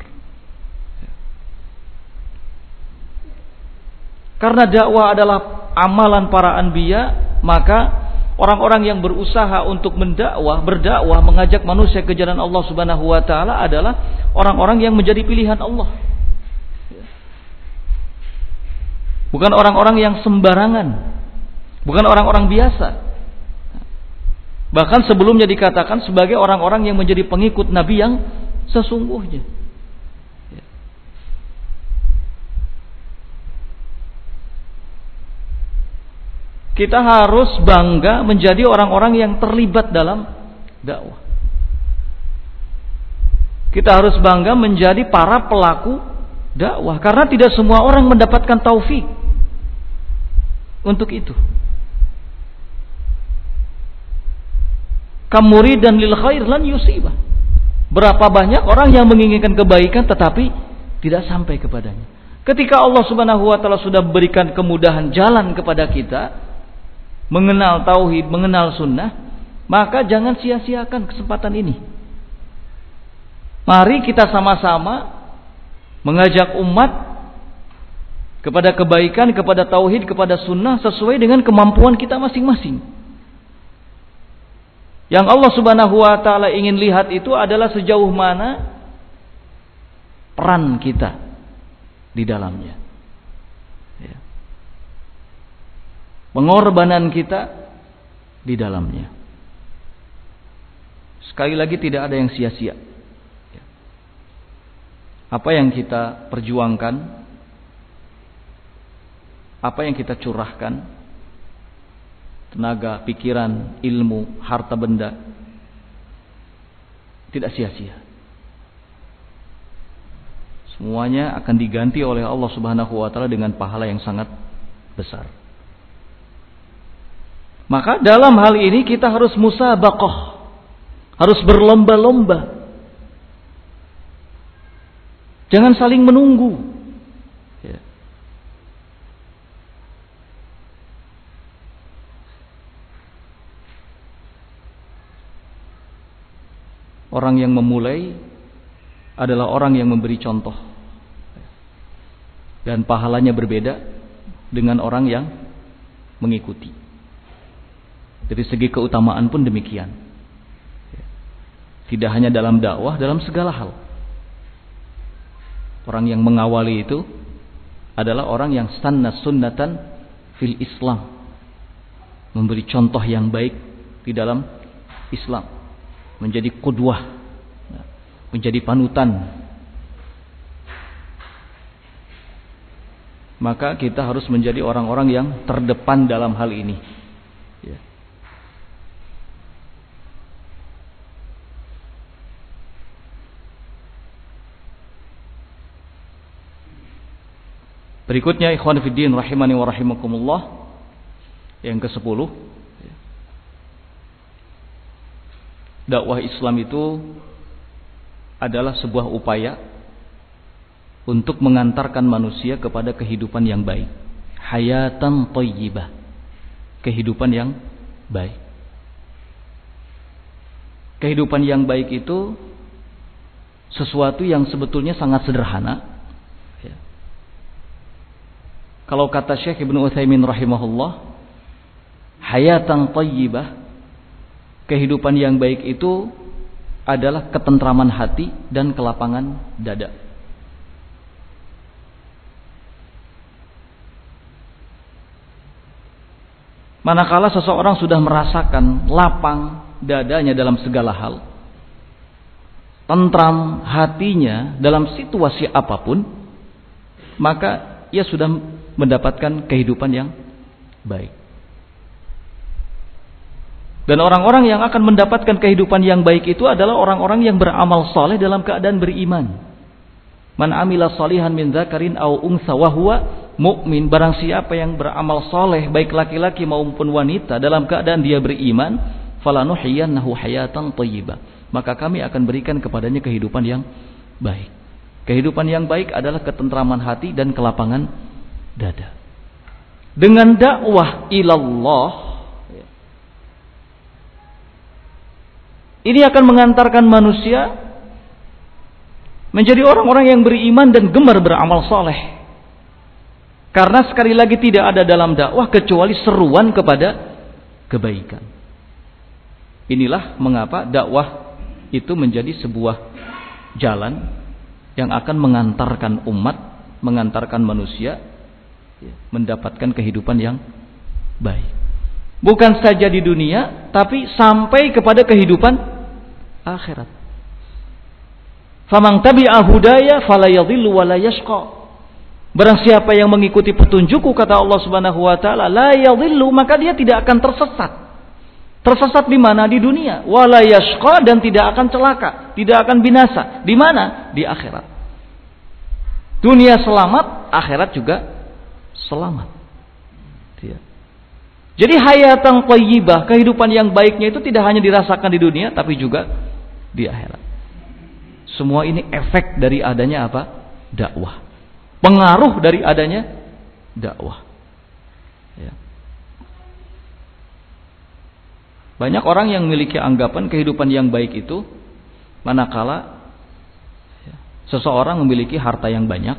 [SPEAKER 1] Karena dakwah adalah amalan para anbiya, maka orang-orang yang berusaha untuk berdakwah, mengajak manusia ke jalan Allah Subhanahu wa taala adalah orang-orang yang menjadi pilihan Allah. Bukan orang-orang yang sembarangan, bukan orang-orang biasa. Bahkan sebelumnya dikatakan sebagai orang-orang yang menjadi pengikut Nabi yang sesungguhnya. Kita harus bangga menjadi orang-orang yang terlibat dalam dakwah. Kita harus bangga menjadi para pelaku dakwah, karena tidak semua orang mendapatkan taufik untuk itu. Kamuridan lil khair lan yusibah. Berapa banyak orang yang menginginkan kebaikan tetapi tidak sampai kepadanya. Ketika Allah Subhanahu wa taala sudah berikan kemudahan jalan kepada kita mengenal tauhid, mengenal sunnah, maka jangan sia-siakan kesempatan ini. Mari kita sama-sama mengajak umat kepada kebaikan, kepada tauhid, kepada sunnah sesuai dengan kemampuan kita masing-masing. Yang Allah Subhanahu wa taala ingin lihat itu adalah sejauh mana peran kita di dalamnya. Pengorbanan kita di dalamnya. Sekali lagi, tidak ada yang sia-sia. Apa yang kita perjuangkan, apa yang kita curahkan, tenaga, pikiran, ilmu, harta benda, tidak sia-sia. Semuanya akan diganti oleh Allah Subhanahu wa taala dengan pahala yang sangat besar. Maka dalam hal ini kita harus musabaqah, harus berlomba-lomba. Jangan saling menunggu. Ya. Orang yang memulai adalah orang yang memberi contoh. Dan pahalanya berbeda dengan orang yang mengikuti. Dari segi keutamaan pun demikian. Tidak hanya dalam dakwah, dalam segala hal. Orang yang mengawali itu adalah orang yang sanna sunnatan fil Islam. Memberi contoh yang baik di dalam Islam. Menjadi qudwah. Menjadi panutan. Maka kita harus menjadi orang-orang yang terdepan dalam hal ini. Ya. Berikutnya ikhwan fiddin rahimani wa rahimakumullah, yang ke-10, dakwah Islam itu adalah sebuah upaya untuk mengantarkan manusia kepada kehidupan yang baik, hayatan thayyibah, kehidupan yang baik. Kehidupan yang baik itu sesuatu yang sebetulnya sangat sederhana. Kalau kata Syekh Ibnu Utsaimin rahimahullah, hayatan thayyibah, kehidupan yang baik itu adalah ketentraman hati dan kelapangan dada. Manakala seseorang sudah merasakan lapang dadanya dalam segala hal, tentram hatinya dalam situasi apapun, maka ia sudah mendapatkan kehidupan yang baik. Dan orang-orang yang akan mendapatkan kehidupan yang baik itu adalah orang-orang yang beramal saleh dalam keadaan beriman. Man amila salihan min dzakarin aw untha wa huwa mu'min. Barang siapa yang beramal saleh baik laki-laki maupun wanita dalam keadaan dia beriman, falanuhyiyannahu hayatan thayyibah. Maka kami akan berikan kepadanya kehidupan yang baik. Kehidupan yang baik adalah ketentraman hati dan kelapangan dada. Dengan dakwah ilallah, ini akan mengantarkan manusia menjadi orang-orang yang beriman dan gemar beramal saleh. Karena sekali lagi tidak ada dalam dakwah kecuali seruan kepada kebaikan. Inilah mengapa dakwah itu menjadi sebuah jalan yang akan mengantarkan umat, mengantarkan manusia mendapatkan kehidupan yang baik. Bukan saja di dunia, tapi sampai kepada kehidupan akhirat. Faman tabi'a hudaya fala yadhillu wa la yashqa. Barang siapa yang mengikuti petunjukku, kata Allah Subhanahu wa taala, la yadhillu, maka dia tidak akan tersesat. Tersesat di mana? Di dunia. Wa la yashqa, dan tidak akan celaka, tidak akan binasa. Di mana? Di akhirat. Dunia selamat, akhirat juga selamat. Jadi hayatan thayyibah, kehidupan yang baiknya itu tidak hanya dirasakan di dunia, tapi juga di akhirat. Semua ini efek dari adanya apa? Dakwah. Pengaruh dari adanya dakwah. Ya. Banyak orang yang memiliki anggapan kehidupan yang baik itu manakala seseorang memiliki harta yang banyak,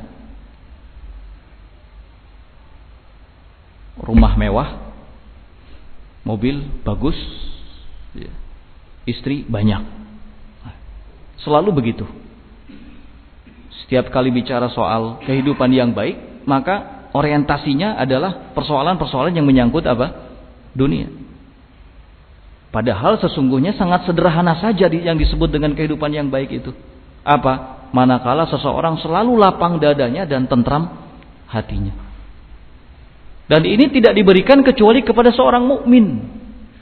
[SPEAKER 1] rumah mewah, mobil bagus, istri banyak. Selalu begitu. Setiap kali bicara soal kehidupan yang baik, maka orientasinya adalah persoalan-persoalan yang menyangkut apa? Dunia. Padahal sesungguhnya sangat sederhana saja yang disebut dengan kehidupan yang baik itu. Apa? Manakala seseorang selalu lapang dadanya dan tentram hatinya. Dan ini tidak diberikan kecuali kepada seorang mukmin.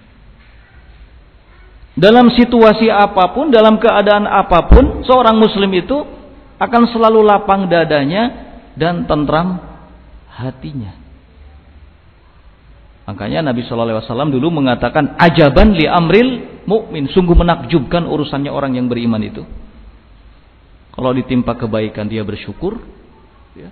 [SPEAKER 1] Dalam situasi apapun, dalam keadaan apapun, seorang muslim itu akan selalu lapang dadanya dan tentram hatinya. Makanya Nabi SAW dulu mengatakan ajaban li amril mu'min, sungguh menakjubkan urusannya orang yang beriman itu. Kalau ditimpa kebaikan dia bersyukur, ya.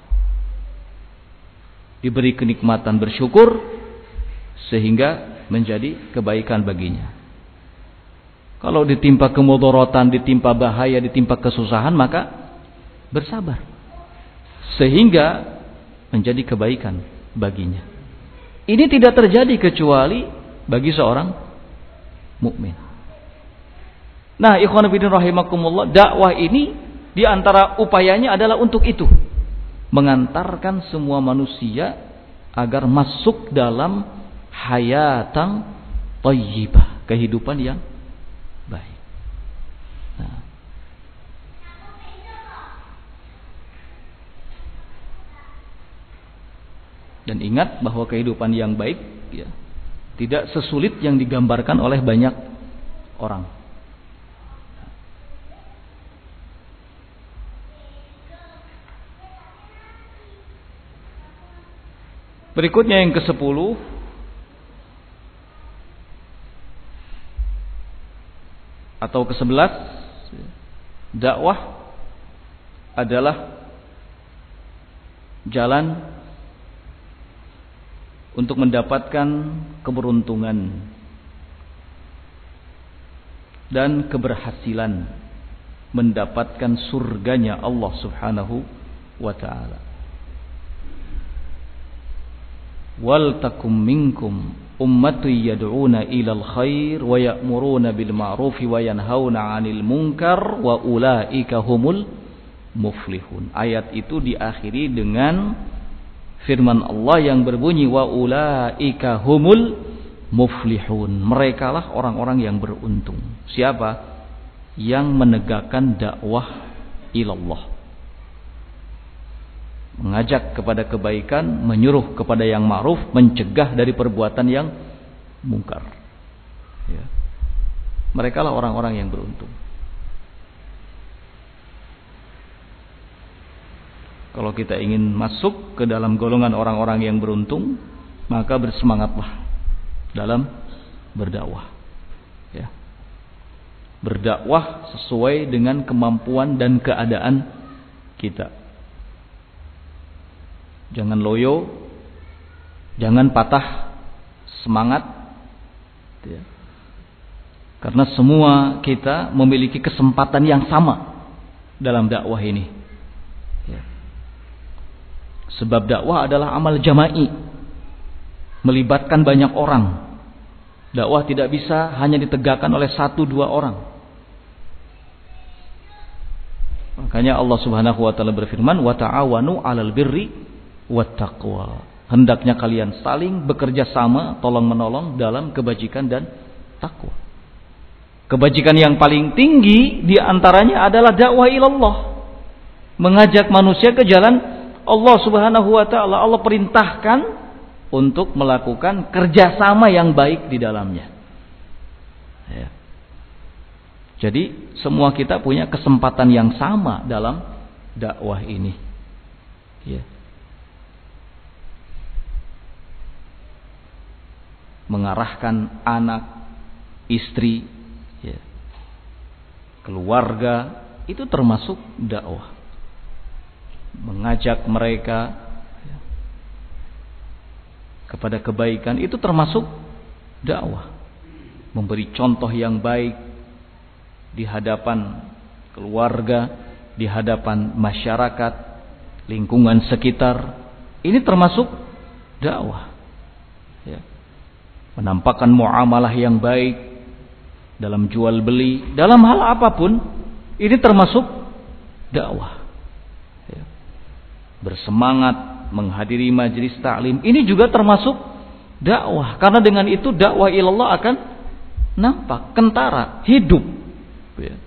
[SPEAKER 1] Diberi kenikmatan bersyukur sehingga menjadi kebaikan baginya. Kalau ditimpa kemudharatan, ditimpa bahaya, ditimpa kesusahan, maka bersabar sehingga menjadi kebaikan baginya. Ini tidak terjadi kecuali bagi seorang mukmin. Nah, ikhwan fillah rahimakumullah, dakwah ini di antara upayanya adalah untuk itu, mengantarkan semua manusia agar masuk dalam hayatan thayyibah, kehidupan yang baik. Nah, dan ingat bahwa kehidupan yang baik ya, tidak sesulit yang digambarkan oleh banyak orang. Berikutnya yang ke-10, atau ke-11, dakwah adalah jalan untuk mendapatkan keberuntungan dan keberhasilan mendapatkan surganya Allah Subhanahu wa ta'ala. Wal takum minkum ummatu yad'una ilal khair wa ya'muruna bil ma'ruf wa yanhauna 'anil munkar wa ulaika humul muflihun. Ayat itu diakhiri dengan firman Allah yang berbunyi wa ulaika humul muflihun. Merekalah orang-orang yang beruntung. Siapa? Yang menegakkan dakwah ilallah. Mengajak kepada kebaikan, menyuruh kepada yang ma'ruf, mencegah dari perbuatan yang mungkar. Ya. Merekalah orang-orang yang beruntung. Kalau kita ingin masuk ke dalam golongan orang-orang yang beruntung, maka bersemangatlah dalam berdakwah. Ya. Berdakwah sesuai dengan kemampuan dan keadaan kita. Jangan loyo, jangan patah semangat, ya. Karena semua kita memiliki kesempatan yang sama dalam dakwah ini. Ya. Sebab dakwah adalah amal jama'i, melibatkan banyak orang. Dakwah tidak bisa hanya ditegakkan oleh 1-2 orang. Makanya Allah Subhanahu wa taala berfirman, "Wa ta'awanu 'alal birri wat taqwa." Hendaknya kalian saling bekerja sama, tolong-menolong dalam kebajikan dan takwa. Kebajikan yang paling tinggi di antaranya adalah dakwah ilallah. Mengajak manusia ke jalan Allah Subhanahu wa taala. Allah perintahkan untuk melakukan kerjasama yang baik di dalamnya. Ya. Jadi semua kita punya kesempatan yang sama dalam dakwah ini. Ya. Mengarahkan anak, istri, ya, keluarga, itu termasuk dakwah. Mengajak mereka ya, kepada kebaikan, itu termasuk dakwah. Memberi contoh yang baik di hadapan keluarga, di hadapan masyarakat, lingkungan sekitar, ini termasuk dakwah. Ya. Menampakkan muamalah yang baik dalam jual beli, dalam hal apapun, ini termasuk dakwah. Ya. Bersemangat menghadiri majelis ta'lim, ini juga termasuk dakwah. Karena dengan itu dakwah ilallah akan nampak, kentara, hidup. Ya.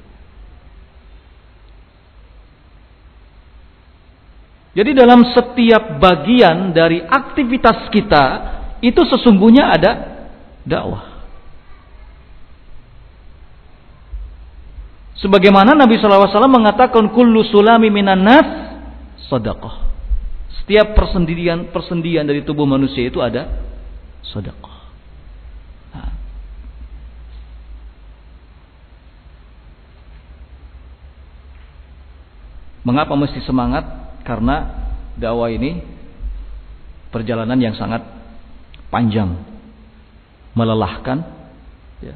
[SPEAKER 1] Jadi dalam setiap bagian dari aktivitas kita itu sesungguhnya ada dakwah. Sebagaimana Nabi SAW mengatakan kullu sulami minan nas sedekah. Setiap persendian dari tubuh manusia itu ada sedekah. Nah. Mengapa mesti semangat? Karena dakwah ini perjalanan yang sangat panjang, melelahkan, ya.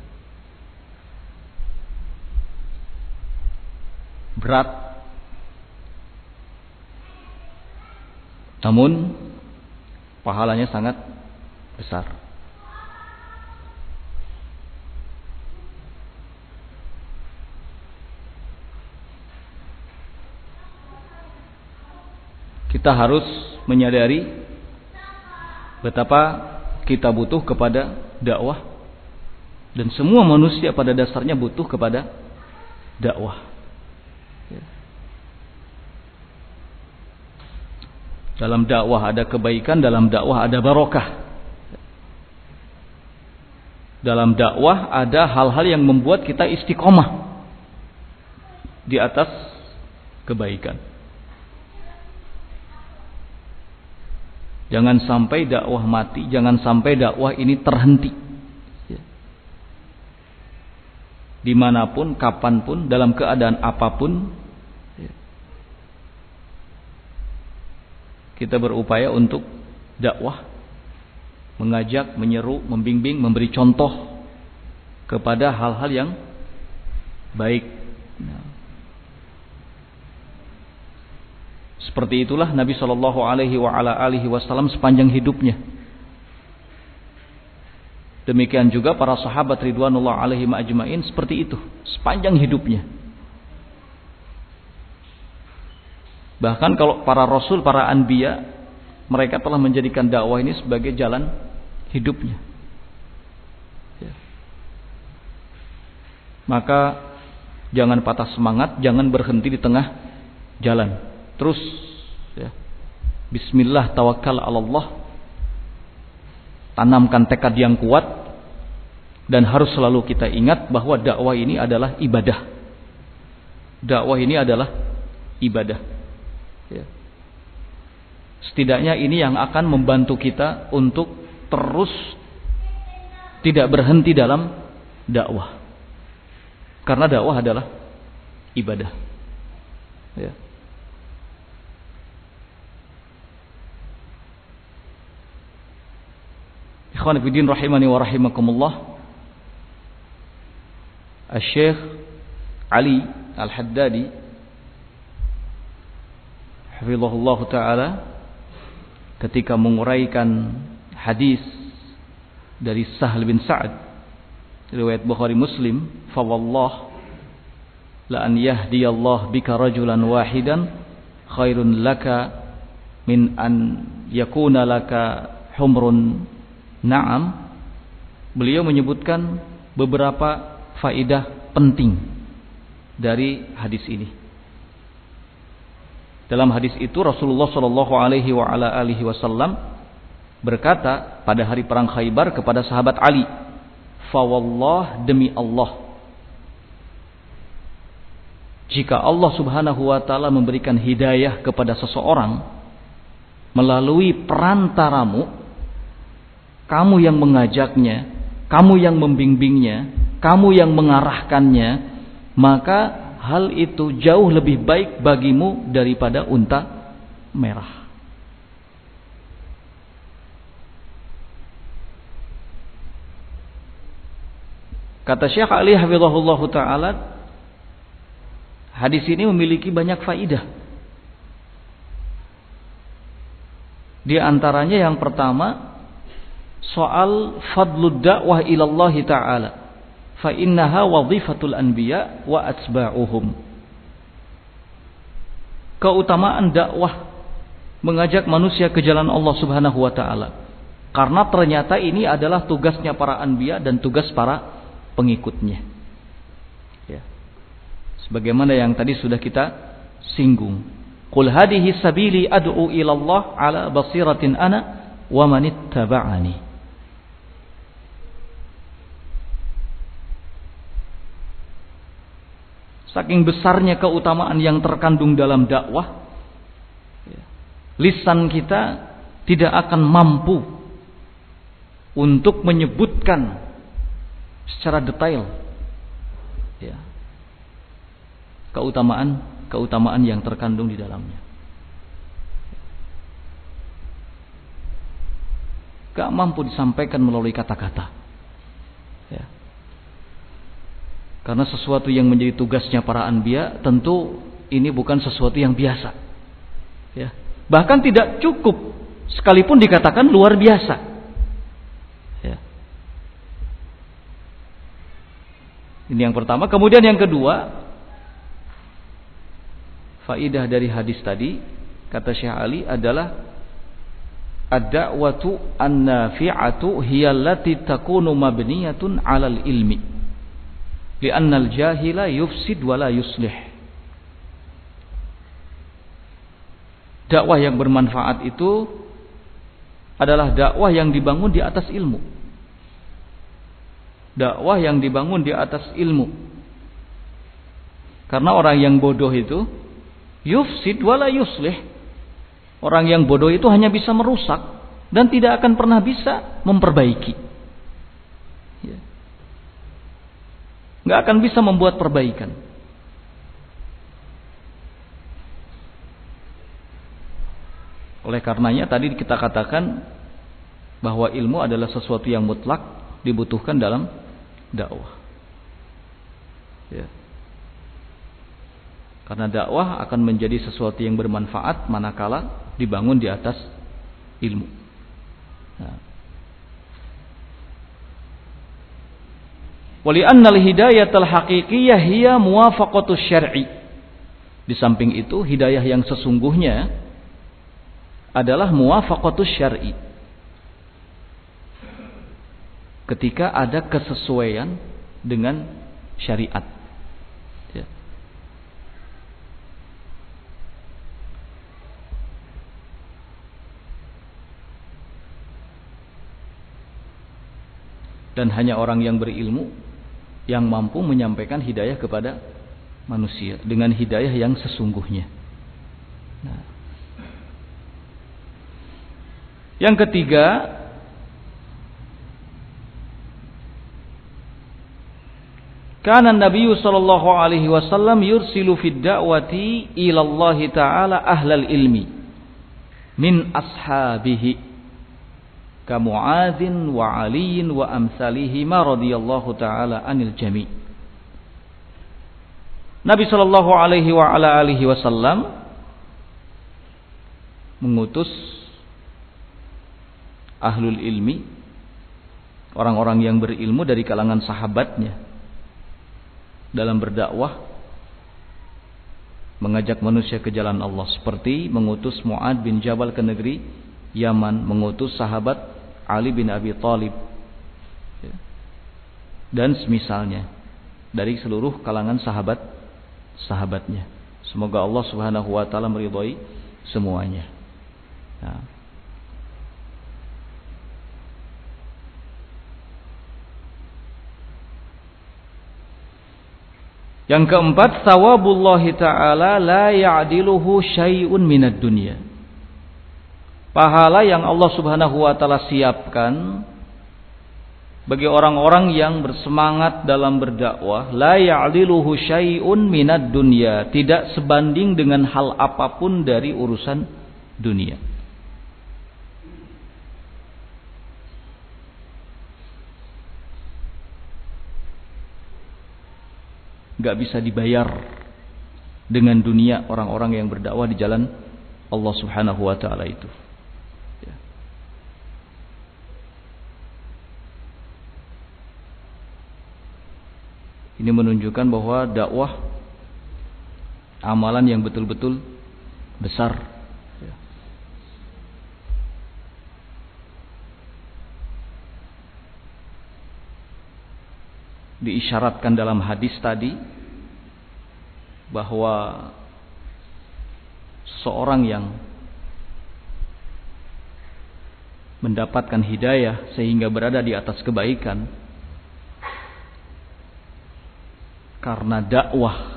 [SPEAKER 1] Berat, namun pahalanya sangat besar. Kita harus menyadari betapa kita butuh kepada dakwah, dan semua manusia pada dasarnya butuh kepada dakwah. Dalam dakwah ada kebaikan, dalam dakwah ada barokah. Dalam dakwah ada hal-hal yang membuat kita istiqomah di atas kebaikan. Jangan sampai dakwah mati, jangan sampai dakwah ini terhenti. Dimanapun, kapanpun, dalam keadaan apapun, kita berupaya untuk dakwah, mengajak, menyeru, membimbing, memberi contoh kepada hal-hal yang baik. Seperti itulah Nabi Shallallahu Alaihi Wasallam sepanjang hidupnya. Demikian juga para sahabat ridwanullah alaihim ajmain seperti itu sepanjang hidupnya. Bahkan kalau para rasul, para anbiya, mereka telah menjadikan dakwah ini sebagai jalan hidupnya. Ya. Maka jangan patah semangat, jangan berhenti di tengah jalan. Terus, ya. Bismillah tawakkal 'ala Allah. Tanamkan tekad yang kuat, dan harus selalu kita ingat bahwa dakwah ini adalah ibadah. Dakwah ini adalah ibadah. Ya. Setidaknya ini yang akan membantu kita untuk terus tidak berhenti dalam dakwah. Karena dakwah adalah ibadah. Ya. Ikhwan fillah rahimani wa rahimakumullah. Asy-Syaikh Ali Al-Haddadi hafizahullah taala ketika menguraikan hadis dari Sahal bin Sa'ad riwayat Bukhari Muslim, fa wallah la an yahdiyallahu bika rajulan wahidan khairun laka min an yakuna laka humrun na'am. Beliau menyebutkan beberapa faidah penting dari hadis ini. Dalam hadis itu Rasulullah Shallallahu Alaihi Wasallam berkata pada hari perang Khaybar kepada sahabat Ali, "Fawallah, demi Allah, jika Allah Subhanahu Wa Taala memberikan hidayah kepada seseorang melalui perantaramu, kamu yang mengajaknya, kamu yang membimbingnya, kamu yang mengarahkannya, maka hal itu jauh lebih baik bagimu daripada unta merah." Kata Syekh Ali hafizahullah ta'ala, hadis ini memiliki banyak faidah. Di antaranya yang pertama, soal fadlud dakwah ilallahi ta'ala, fa innaha wadhifatul anbiya wa atba'uhum. Keutamaan dakwah mengajak manusia ke jalan Allah Subhanahu wa taala, karena ternyata ini adalah tugasnya para anbiya dan tugas para pengikutnya. Ya. Sebagaimana yang tadi sudah kita singgung, qul hadhihi sabili ad'u ilallah ala basiratin ana wa manittaba'ani. Saking besarnya keutamaan yang terkandung dalam dakwah, lisan kita tidak akan mampu untuk menyebutkan secara detail ya, keutamaan yang terkandung di dalamnya. Gak mampu disampaikan melalui kata-kata ya. Karena sesuatu yang menjadi tugasnya para anbiya, tentu ini bukan sesuatu yang biasa ya. Bahkan tidak cukup sekalipun dikatakan luar biasa ya. Ini yang pertama. Kemudian yang kedua, faidah dari hadis tadi, kata Syekh Ali, adalah ad-da'watu an-nafi'atu hiya allati takunu mabniyatun 'alal ilmi li'anna al-jahila yufsid wa la yuslih. Dakwah yang bermanfaat itu adalah dakwah yang dibangun di atas ilmu. Dakwah yang dibangun di atas ilmu. Karena orang yang bodoh itu yufsid wa la yuslih. Orang yang bodoh itu hanya bisa merusak dan tidak akan pernah bisa memperbaiki. Nggak akan bisa membuat perbaikan. Oleh karenanya tadi kita katakan bahwa ilmu adalah sesuatu yang mutlak dibutuhkan dalam dakwah. Ya. Karena dakwah akan menjadi sesuatu yang bermanfaat manakala dibangun di atas ilmu. Nah. Wali'anna al-hidayatul haqiqiyah hiya muwafaqatus syar'i. Di samping itu, hidayah yang sesungguhnya adalah muwafaqatus syar'i. Ketika ada kesesuaian dengan syariat. Ya. Dan hanya orang yang berilmu yang mampu menyampaikan hidayah kepada manusia dengan hidayah yang sesungguhnya. Nah. Yang ketiga, kana Nabi sallallahu alaihi wasallam yursilu fid da'wati ila Allah taala ahlal ilmi min ashabihi ka Mu'adzin wa Aliin wa amsalihima radhiyallahu taala anil jami'. Nabi sallallahu alaihi wa ala alihi wasallam mengutus ahlul ilmi, orang-orang yang berilmu dari kalangan sahabatnya dalam berdakwah, mengajak manusia ke jalan Allah, seperti mengutus Mu'adz bin Jabal ke negeri Yaman, mengutus sahabat Ali bin Abi Thalib dan semisalnya dari seluruh kalangan sahabatnya. Semoga Allah Subhanahu wa taala meridhai semuanya. Nah. Yang keempat, thawabullahi ta'ala la ya'diluhu syai'un minad dunya. Pahala yang Allah Subhanahu wa taala siapkan bagi orang-orang yang bersemangat dalam berdakwah, la ya'diluhu syai'un minad dunya, tidak sebanding dengan hal apapun dari urusan dunia. Gak bisa dibayar dengan dunia orang-orang yang berdakwah di jalan Allah Subhanahu wa taala itu. Ya. Ini menunjukkan bahwa dakwah amalan yang betul-betul besar. Ya. Diisyaratkan dalam hadis tadi bahwa seorang yang mendapatkan hidayah sehingga berada di atas kebaikan karena dakwah,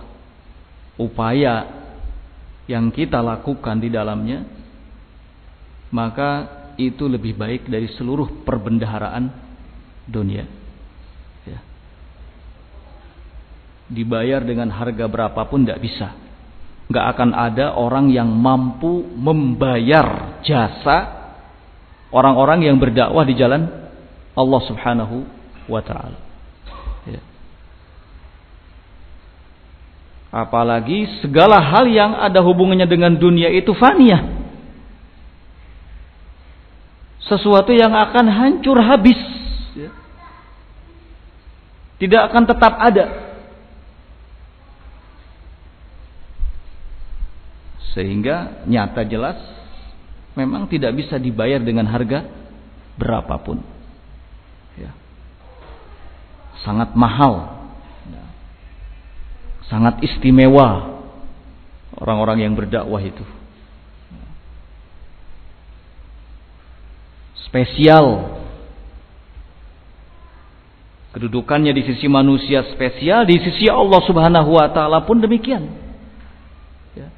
[SPEAKER 1] upaya yang kita lakukan di dalamnya, maka itu lebih baik dari seluruh perbendaharaan dunia. Ya. Dibayar dengan harga berapapun tidak bisa. Nggak akan ada orang yang mampu membayar jasa orang-orang yang berdakwah di jalan Allah Subhanahu wa ta'ala. Ya. Apalagi segala hal yang ada hubungannya dengan dunia itu faniyah. Sesuatu yang akan hancur habis. Ya. Tidak akan tetap ada. Sehingga nyata jelas memang tidak bisa dibayar dengan harga berapapun. Ya. Sangat mahal. Sangat istimewa orang-orang yang berdakwah itu. Spesial. Kedudukannya di sisi manusia spesial, di sisi Allah Subhanahu wa ta'ala pun demikian. Ya.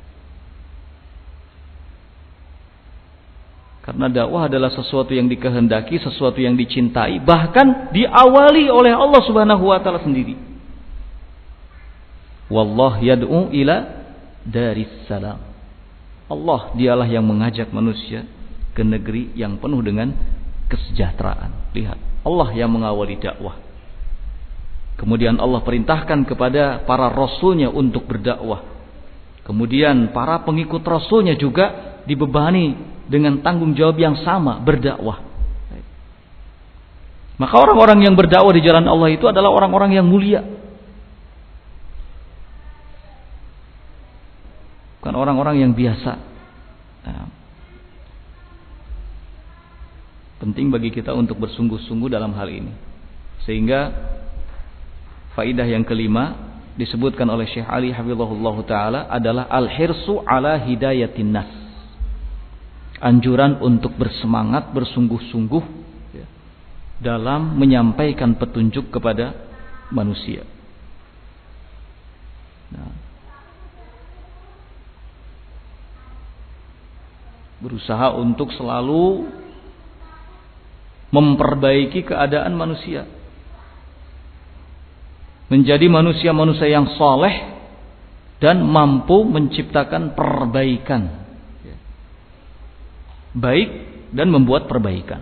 [SPEAKER 1] Karena dakwah adalah sesuatu yang dikehendaki, sesuatu yang dicintai, bahkan diawali oleh Allah Subhanahu wa ta'ala sendiri. Wallah yad'u ila daris salam. Allah dialah yang mengajak manusia ke negeri yang penuh dengan kesejahteraan. Lihat, Allah yang mengawali dakwah. Kemudian Allah perintahkan kepada para rasulnya untuk berdakwah. Kemudian para pengikut rasulnya juga dibebani dengan tanggung jawab yang sama, berdakwah. Maka orang-orang yang berdakwah di jalan Allah itu adalah orang-orang yang mulia. Bukan orang-orang yang biasa. Nah, penting bagi kita untuk bersungguh-sungguh dalam hal ini. Sehingga faidah yang kelima disebutkan oleh Syekh Ali hafizahullah taala adalah al-hirsu ala hidayatin nas. Anjuran untuk bersemangat, bersungguh-sungguh ya, dalam menyampaikan petunjuk kepada manusia. Nah, berusaha untuk selalu memperbaiki keadaan manusia, menjadi manusia-manusia yang soleh dan mampu menciptakan perbaikan, baik dan membuat perbaikan.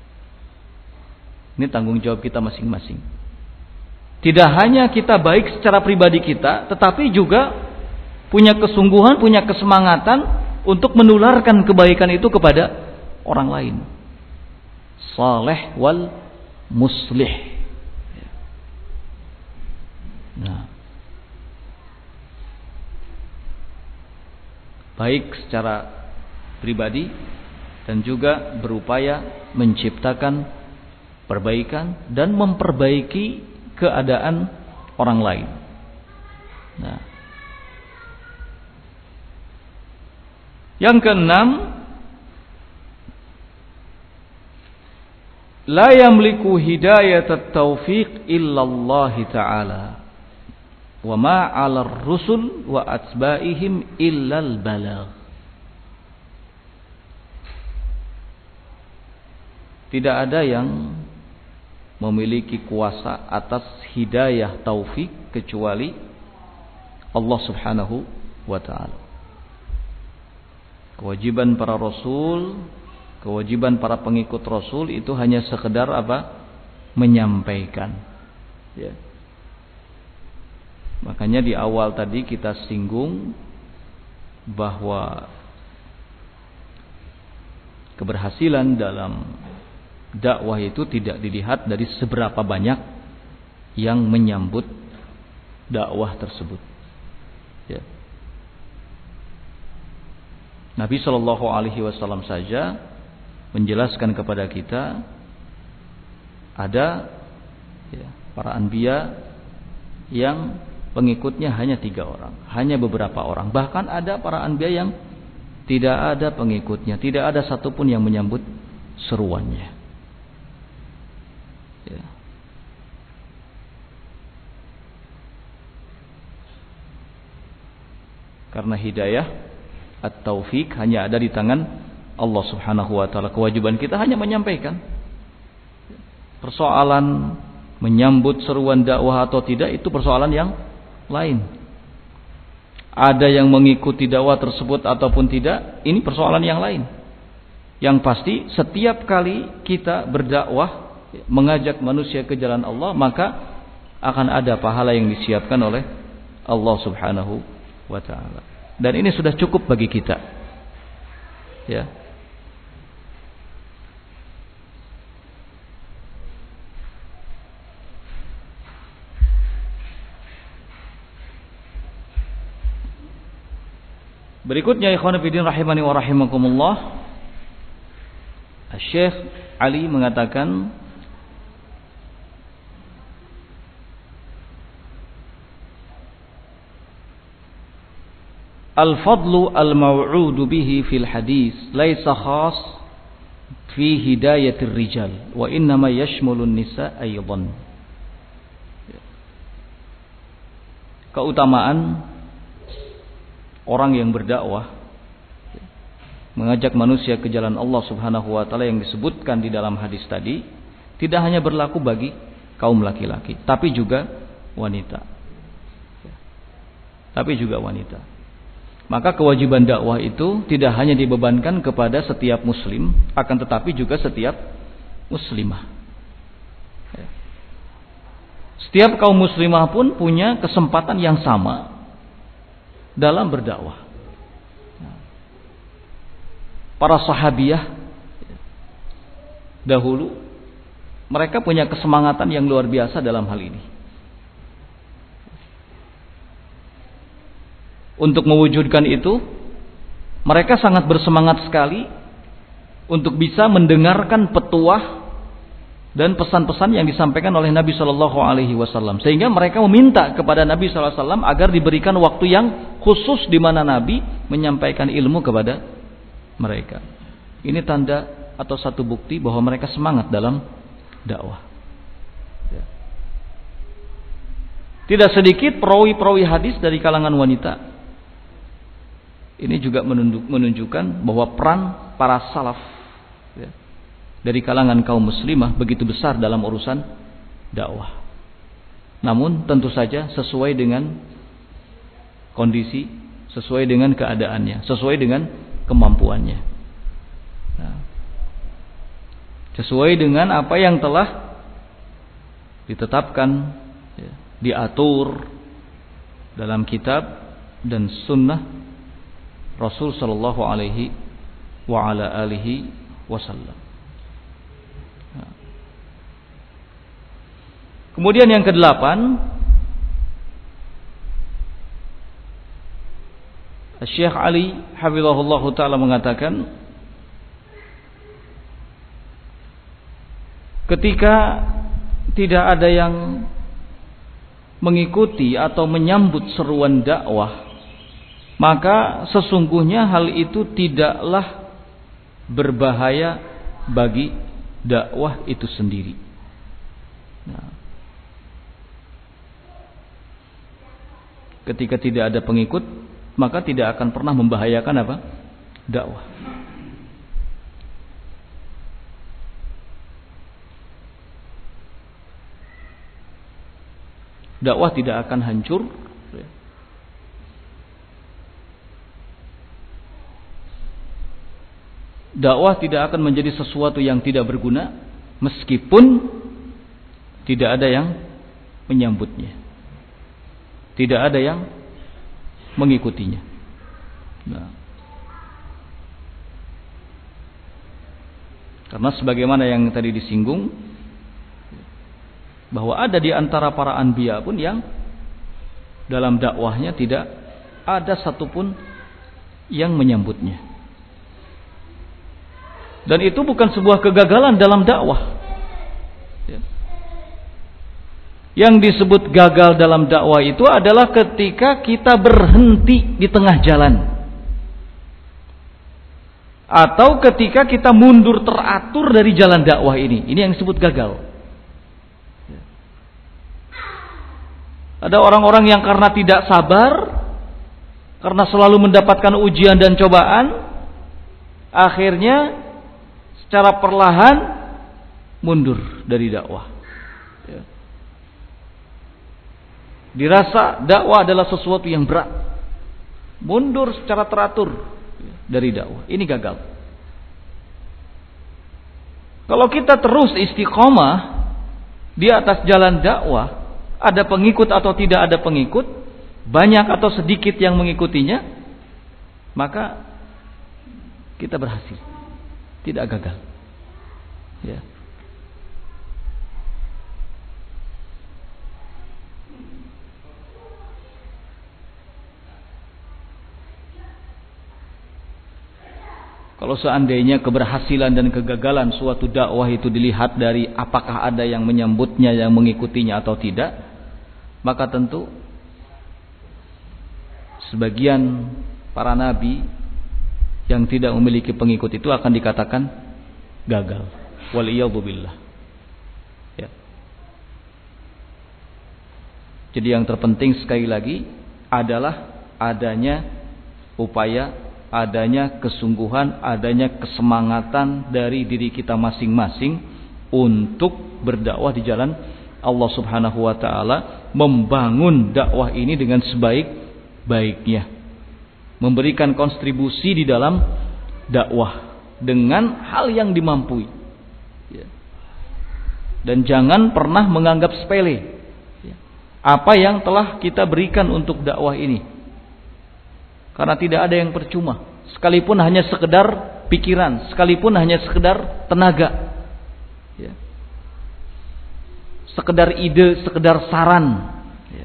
[SPEAKER 1] Ini tanggung jawab kita masing-masing. Tidak hanya kita baik secara pribadi kita, tetapi juga punya kesungguhan, punya kesemangatan untuk menularkan kebaikan itu kepada orang lain. Saleh wal muslih. Nah, baik secara pribadi dan juga berupaya menciptakan perbaikan dan memperbaiki keadaan orang lain. Nah, yang keenam, la yamliku hidayat at-taufiq illa Allah Ta'ala wa ma 'ala ar-rusul wa atba'ihim illa al-balagh. Tidak ada yang memiliki kuasa atas hidayah taufik kecuali Allah Subhanahu wa ta'ala. Kewajiban para rasul, kewajiban para pengikut rasul itu hanya sekedar apa? Menyampaikan. Ya. Makanya di awal tadi kita singgung bahwa keberhasilan dalam dakwah itu tidak dilihat dari seberapa banyak yang menyambut dakwah tersebut. Ya. Nabi Shallallahu Alaihi Wasallam saja menjelaskan kepada kita ada ya, para anbiya yang pengikutnya hanya 3 orang, hanya beberapa orang. Bahkan ada para anbiya yang tidak ada pengikutnya, tidak ada satupun yang menyambut seruannya. Ya. Karena hidayah at-taufiq hanya ada di tangan Allah Subhanahu wa taala. Kewajiban kita hanya menyampaikan. Persoalan menyambut seruan dakwah atau tidak itu persoalan yang lain. Ada yang mengikuti dakwah tersebut ataupun tidak, ini persoalan yang lain. Yang pasti setiap kali kita berdakwah, mengajak manusia ke jalan Allah, maka akan ada pahala yang disiapkan oleh Allah Subhanahu wa taala. Dan ini sudah cukup bagi kita. Ya. Berikutnya ikhwan fillah rahimani wa rahimakumullah, Syekh Ali mengatakan al-fadlu al-maw'udu bihi fil hadis laisa khas fi hidayatir rijal wa innama yashmulun nisa aydan. Keutamaan orang yang berdakwah, mengajak manusia ke jalan Allah Subhanahu wa taala yang disebutkan di dalam hadis tadi, tidak hanya berlaku bagi kaum laki-laki, tapi juga wanita. Tapi juga wanita. Maka kewajiban dakwah itu tidak hanya dibebankan kepada setiap muslim, akan tetapi juga setiap muslimah. Setiap kaum muslimah pun punya kesempatan yang sama dalam berdakwah. Para sahabiyah dahulu, mereka punya kesemangatan yang luar biasa dalam hal ini. Untuk mewujudkan itu, mereka sangat bersemangat sekali untuk bisa mendengarkan petuah dan pesan-pesan yang disampaikan oleh Nabi Shallallahu Alaihi Wasallam, sehingga mereka meminta kepada Nabi Shallallahu Alaihi Wasallam agar diberikan waktu yang khusus di mana Nabi menyampaikan ilmu kepada mereka. Ini tanda atau satu bukti bahwa mereka semangat dalam dakwah. Tidak sedikit perawi-perawi hadis dari kalangan wanita. Ini juga menunjukkan bahwa peran para salaf dari kalangan kaum muslimah begitu besar dalam urusan dakwah. Namun tentu saja sesuai dengan kondisi, sesuai dengan keadaannya, sesuai dengan kemampuannya. Nah, sesuai dengan apa yang telah ditetapkan, diatur dalam kitab dan sunnah Rasul sallallahu alaihi wa ala alihi wasallam. Kemudian yang kedelapan, Syekh Ali hafizahullah taala mengatakan, ketika tidak ada yang mengikuti atau menyambut seruan dakwah, maka sesungguhnya hal itu tidaklah berbahaya bagi dakwah itu sendiri. Nah, ketika tidak ada pengikut, maka tidak akan pernah membahayakan apa? Dakwah. Dakwah tidak akan hancur. Dakwah tidak akan menjadi sesuatu yang tidak berguna meskipun tidak ada yang menyambutnya, tidak ada yang mengikutinya. Nah, karena sebagaimana yang tadi disinggung, bahwa ada di antara para anbiya pun yang dalam dakwahnya tidak ada satupun yang menyambutnya. Dan itu bukan sebuah kegagalan dalam dakwah. Yang disebut gagal dalam dakwah itu adalah ketika kita berhenti di tengah jalan, atau ketika kita mundur teratur dari jalan dakwah ini. Ini yang disebut gagal. Ada orang-orang yang karena tidak sabar, karena selalu mendapatkan ujian dan cobaan, akhirnya secara perlahan mundur dari dakwah. Ya. Dirasa dakwah adalah sesuatu yang berat, mundur secara teratur dari dakwah. Ini gagal. Kalau kita terus istiqomah di atas jalan dakwah, ada pengikut atau tidak ada pengikut, banyak atau sedikit yang mengikutinya, maka kita berhasil, tidak gagal. Ya. Kalau seandainya keberhasilan dan kegagalan suatu dakwah itu dilihat dari apakah ada yang menyambutnya, yang mengikutinya atau tidak, maka tentu sebagian para nabi yang tidak memiliki pengikut itu akan dikatakan gagal. Waliyadzubillah. Ya. Jadi yang terpenting sekali lagi adalah adanya upaya, adanya kesungguhan, adanya kesemangatan dari diri kita masing-masing untuk berdakwah di jalan Allah Subhanahu wa taala, membangun dakwah ini dengan sebaik-baiknya, memberikan kontribusi di dalam dakwah dengan hal yang dimampui. Dan jangan pernah menganggap sepele apa yang telah kita berikan untuk dakwah ini. Karena tidak ada yang percuma, sekalipun hanya sekedar pikiran, sekalipun hanya sekedar tenaga, ya. Sekedar ide, sekedar saran, ya.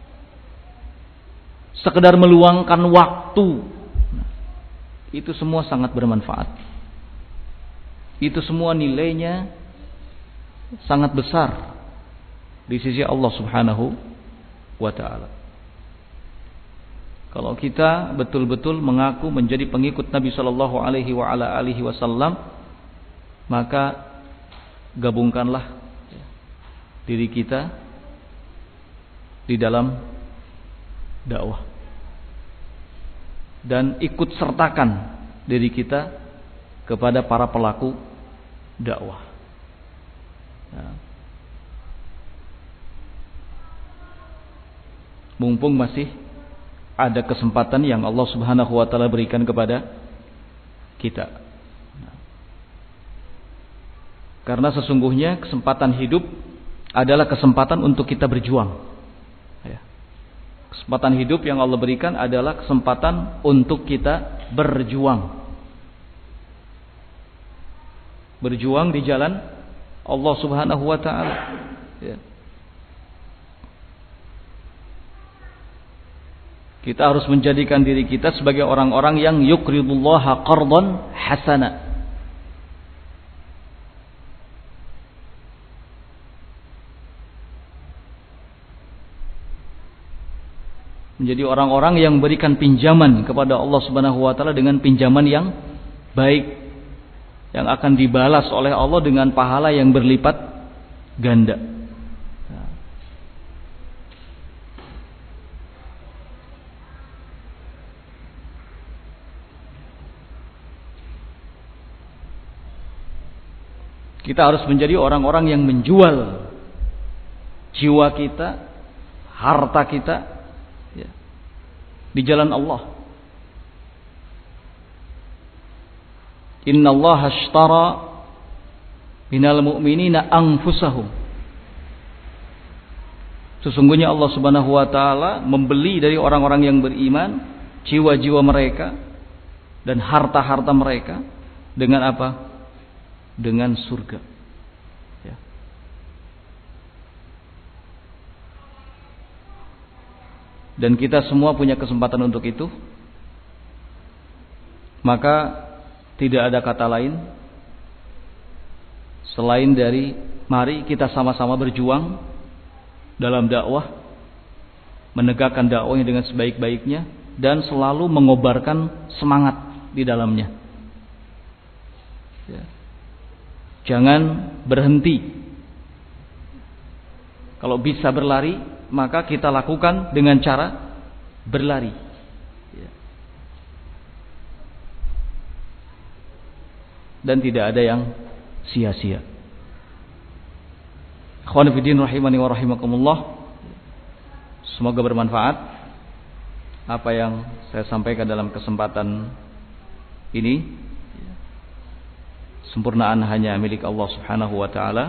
[SPEAKER 1] Sekedar meluangkan waktu, itu semua sangat bermanfaat. Itu semua nilainya sangat besar di sisi Allah Subhanahu wa ta'ala. Kalau kita betul-betul mengaku menjadi pengikut Nabi Shallallahu Alaihi Wasallam, maka gabungkanlah diri kita di dalam dakwah dan ikut sertakan diri kita kepada para pelaku dakwah. Nah, mumpung masih ada kesempatan yang Allah Subhanahu wa taala berikan kepada kita. Karena sesungguhnya kesempatan hidup adalah kesempatan untuk kita berjuang. Kesempatan hidup yang Allah berikan adalah kesempatan untuk kita berjuang. Berjuang di jalan Allah Subhanahu wa taala. Ya. Kita harus menjadikan diri kita sebagai orang-orang yang yuqridullaha qardan hasana. Menjadi orang-orang yang memberikan pinjaman kepada Allah Subhanahu wa taala dengan pinjaman yang baik, yang akan dibalas oleh Allah dengan pahala yang berlipat ganda. Kita harus menjadi orang-orang yang menjual jiwa kita, harta kita, ya, di jalan Allah. Innallaha ashtara minal mu'minina anfusahum. Sesungguhnya Allah Subhanahu wa taala membeli dari orang-orang yang beriman jiwa-jiwa mereka dan harta-harta mereka dengan apa? Dengan surga. Ya. Dan kita semua punya kesempatan untuk itu. Maka tidak ada kata lain selain dari mari kita sama-sama berjuang dalam dakwah, menegakkan dakwahnya dengan sebaik-baiknya dan selalu mengobarkan semangat di dalamnya. Ya. Jangan berhenti. Kalau bisa berlari, maka kita lakukan dengan cara berlari. dan tidak ada yang sia-sia. Ikhwan fillah rahimani wa rahimakumullah. Semoga bermanfaat apa yang saya sampaikan dalam kesempatan ini. Sempurnaan hanya milik Allah Subhanahu wa taala.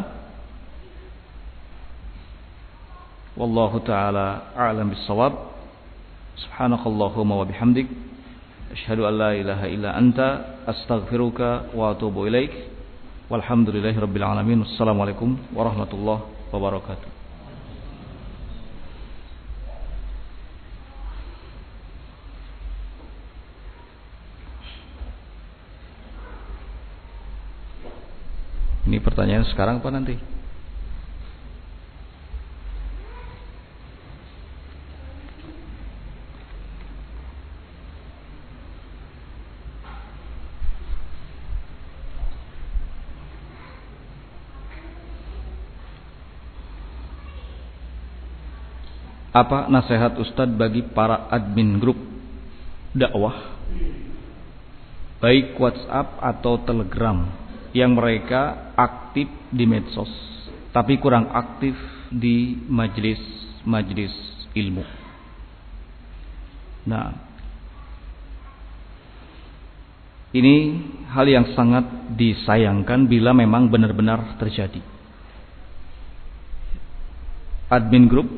[SPEAKER 1] Wallahu taala a'lam bis-shawab. Subhanakallahumma wa bihamdik asyhadu an la ilaha illa anta astaghfiruka wa atubu ilaik. Walhamdulillahirabbil alamin. Wassalamualaikum warahmatullahi wabarakatuh. Ini pertanyaan sekarang apa nanti? Apa nasihat Ustadz bagi para admin grup dakwah baik WhatsApp atau Telegram yang mereka aktif di medsos tapi kurang aktif di majelis ilmu? Nah, ini hal yang sangat disayangkan bila memang benar-benar terjadi. Admin grup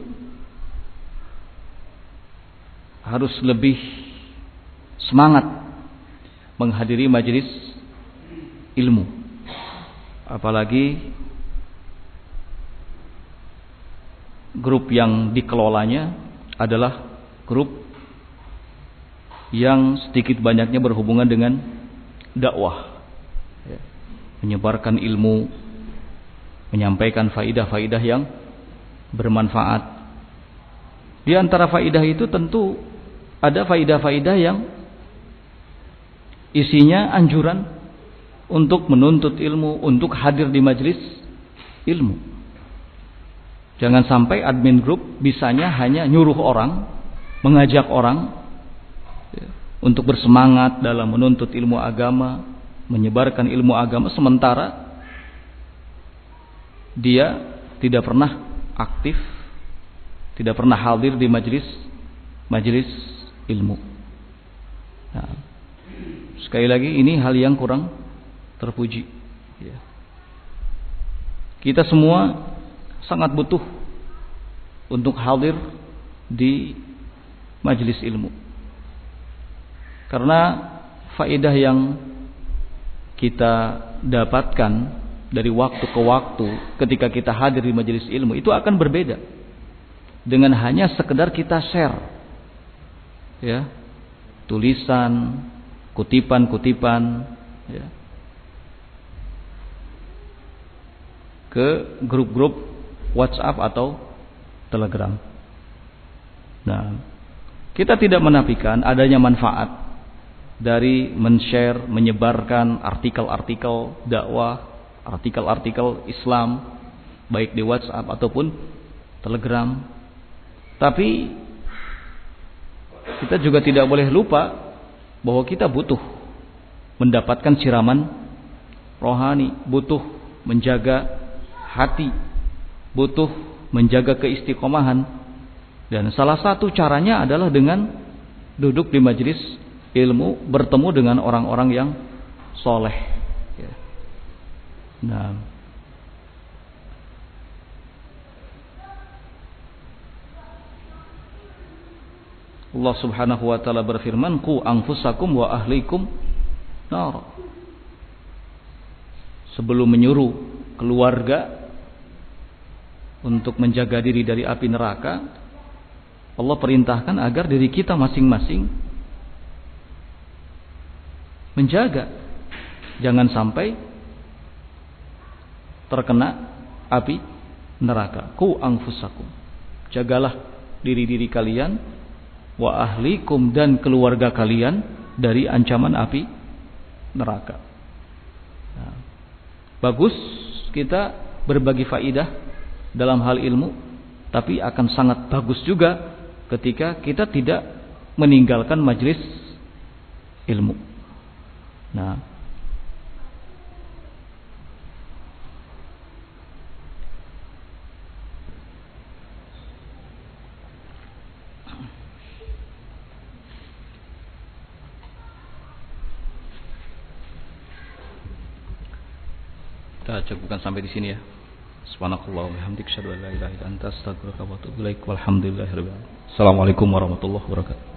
[SPEAKER 1] harus lebih semangat menghadiri majelis ilmu, apalagi grup yang dikelolanya adalah grup yang sedikit banyaknya berhubungan dengan dakwah, menyebarkan ilmu, menyampaikan faidah-faidah yang bermanfaat. Di antara faidah itu tentu ada faidah-faidah yang isinya anjuran untuk menuntut ilmu, untuk hadir di majelis ilmu. Jangan sampai admin grup bisanya hanya nyuruh orang, mengajak orang untuk bersemangat dalam menuntut ilmu agama, menyebarkan ilmu agama, sementara dia tidak pernah aktif, tidak pernah hadir di majelis ilmu. Nah, sekali lagi ini hal yang kurang terpuji. Kita semua sangat butuh untuk hadir di majelis ilmu, karena faedah yang kita dapatkan dari waktu ke waktu ketika kita hadir di majelis ilmu itu akan berbeda dengan hanya sekedar kita share tulisan, kutipan-kutipan ke grup-grup WhatsApp atau Telegram. Nah, kita tidak menafikan adanya manfaat dari men-share, menyebarkan artikel-artikel dakwah, artikel-artikel Islam baik di WhatsApp ataupun Telegram. Tapi kita juga tidak boleh lupa bahwa kita butuh mendapatkan siraman rohani, butuh menjaga hati, butuh menjaga keistiqomahan, dan salah satu caranya adalah dengan duduk di majelis ilmu, bertemu dengan orang-orang yang soleh. Nah, Allah Subhanahu wa taala berfirman, "Qu anfusakum wa ahlikum nar." Sebelum menyuruh keluarga untuk menjaga diri dari api neraka, Allah perintahkan agar diri kita masing-masing menjaga, jangan sampai terkena api neraka. Qu anfusakum, jagalah diri-diri kalian, wa ahlikum, dan keluarga kalian dari ancaman api neraka. Nah, bagus kita berbagi faidah dalam hal ilmu, tapi akan sangat bagus juga ketika kita tidak meninggalkan majelis ilmu. Nah, Kita cukupkan sampai di sini ya. Subhanakallah wa bihamdika asyhadu an la ilaha illa anta astaghfiruka wa atubu ilaik. Walhamdulillahirabbil alamin. Assalamualaikum warahmatullahi wabarakatuh.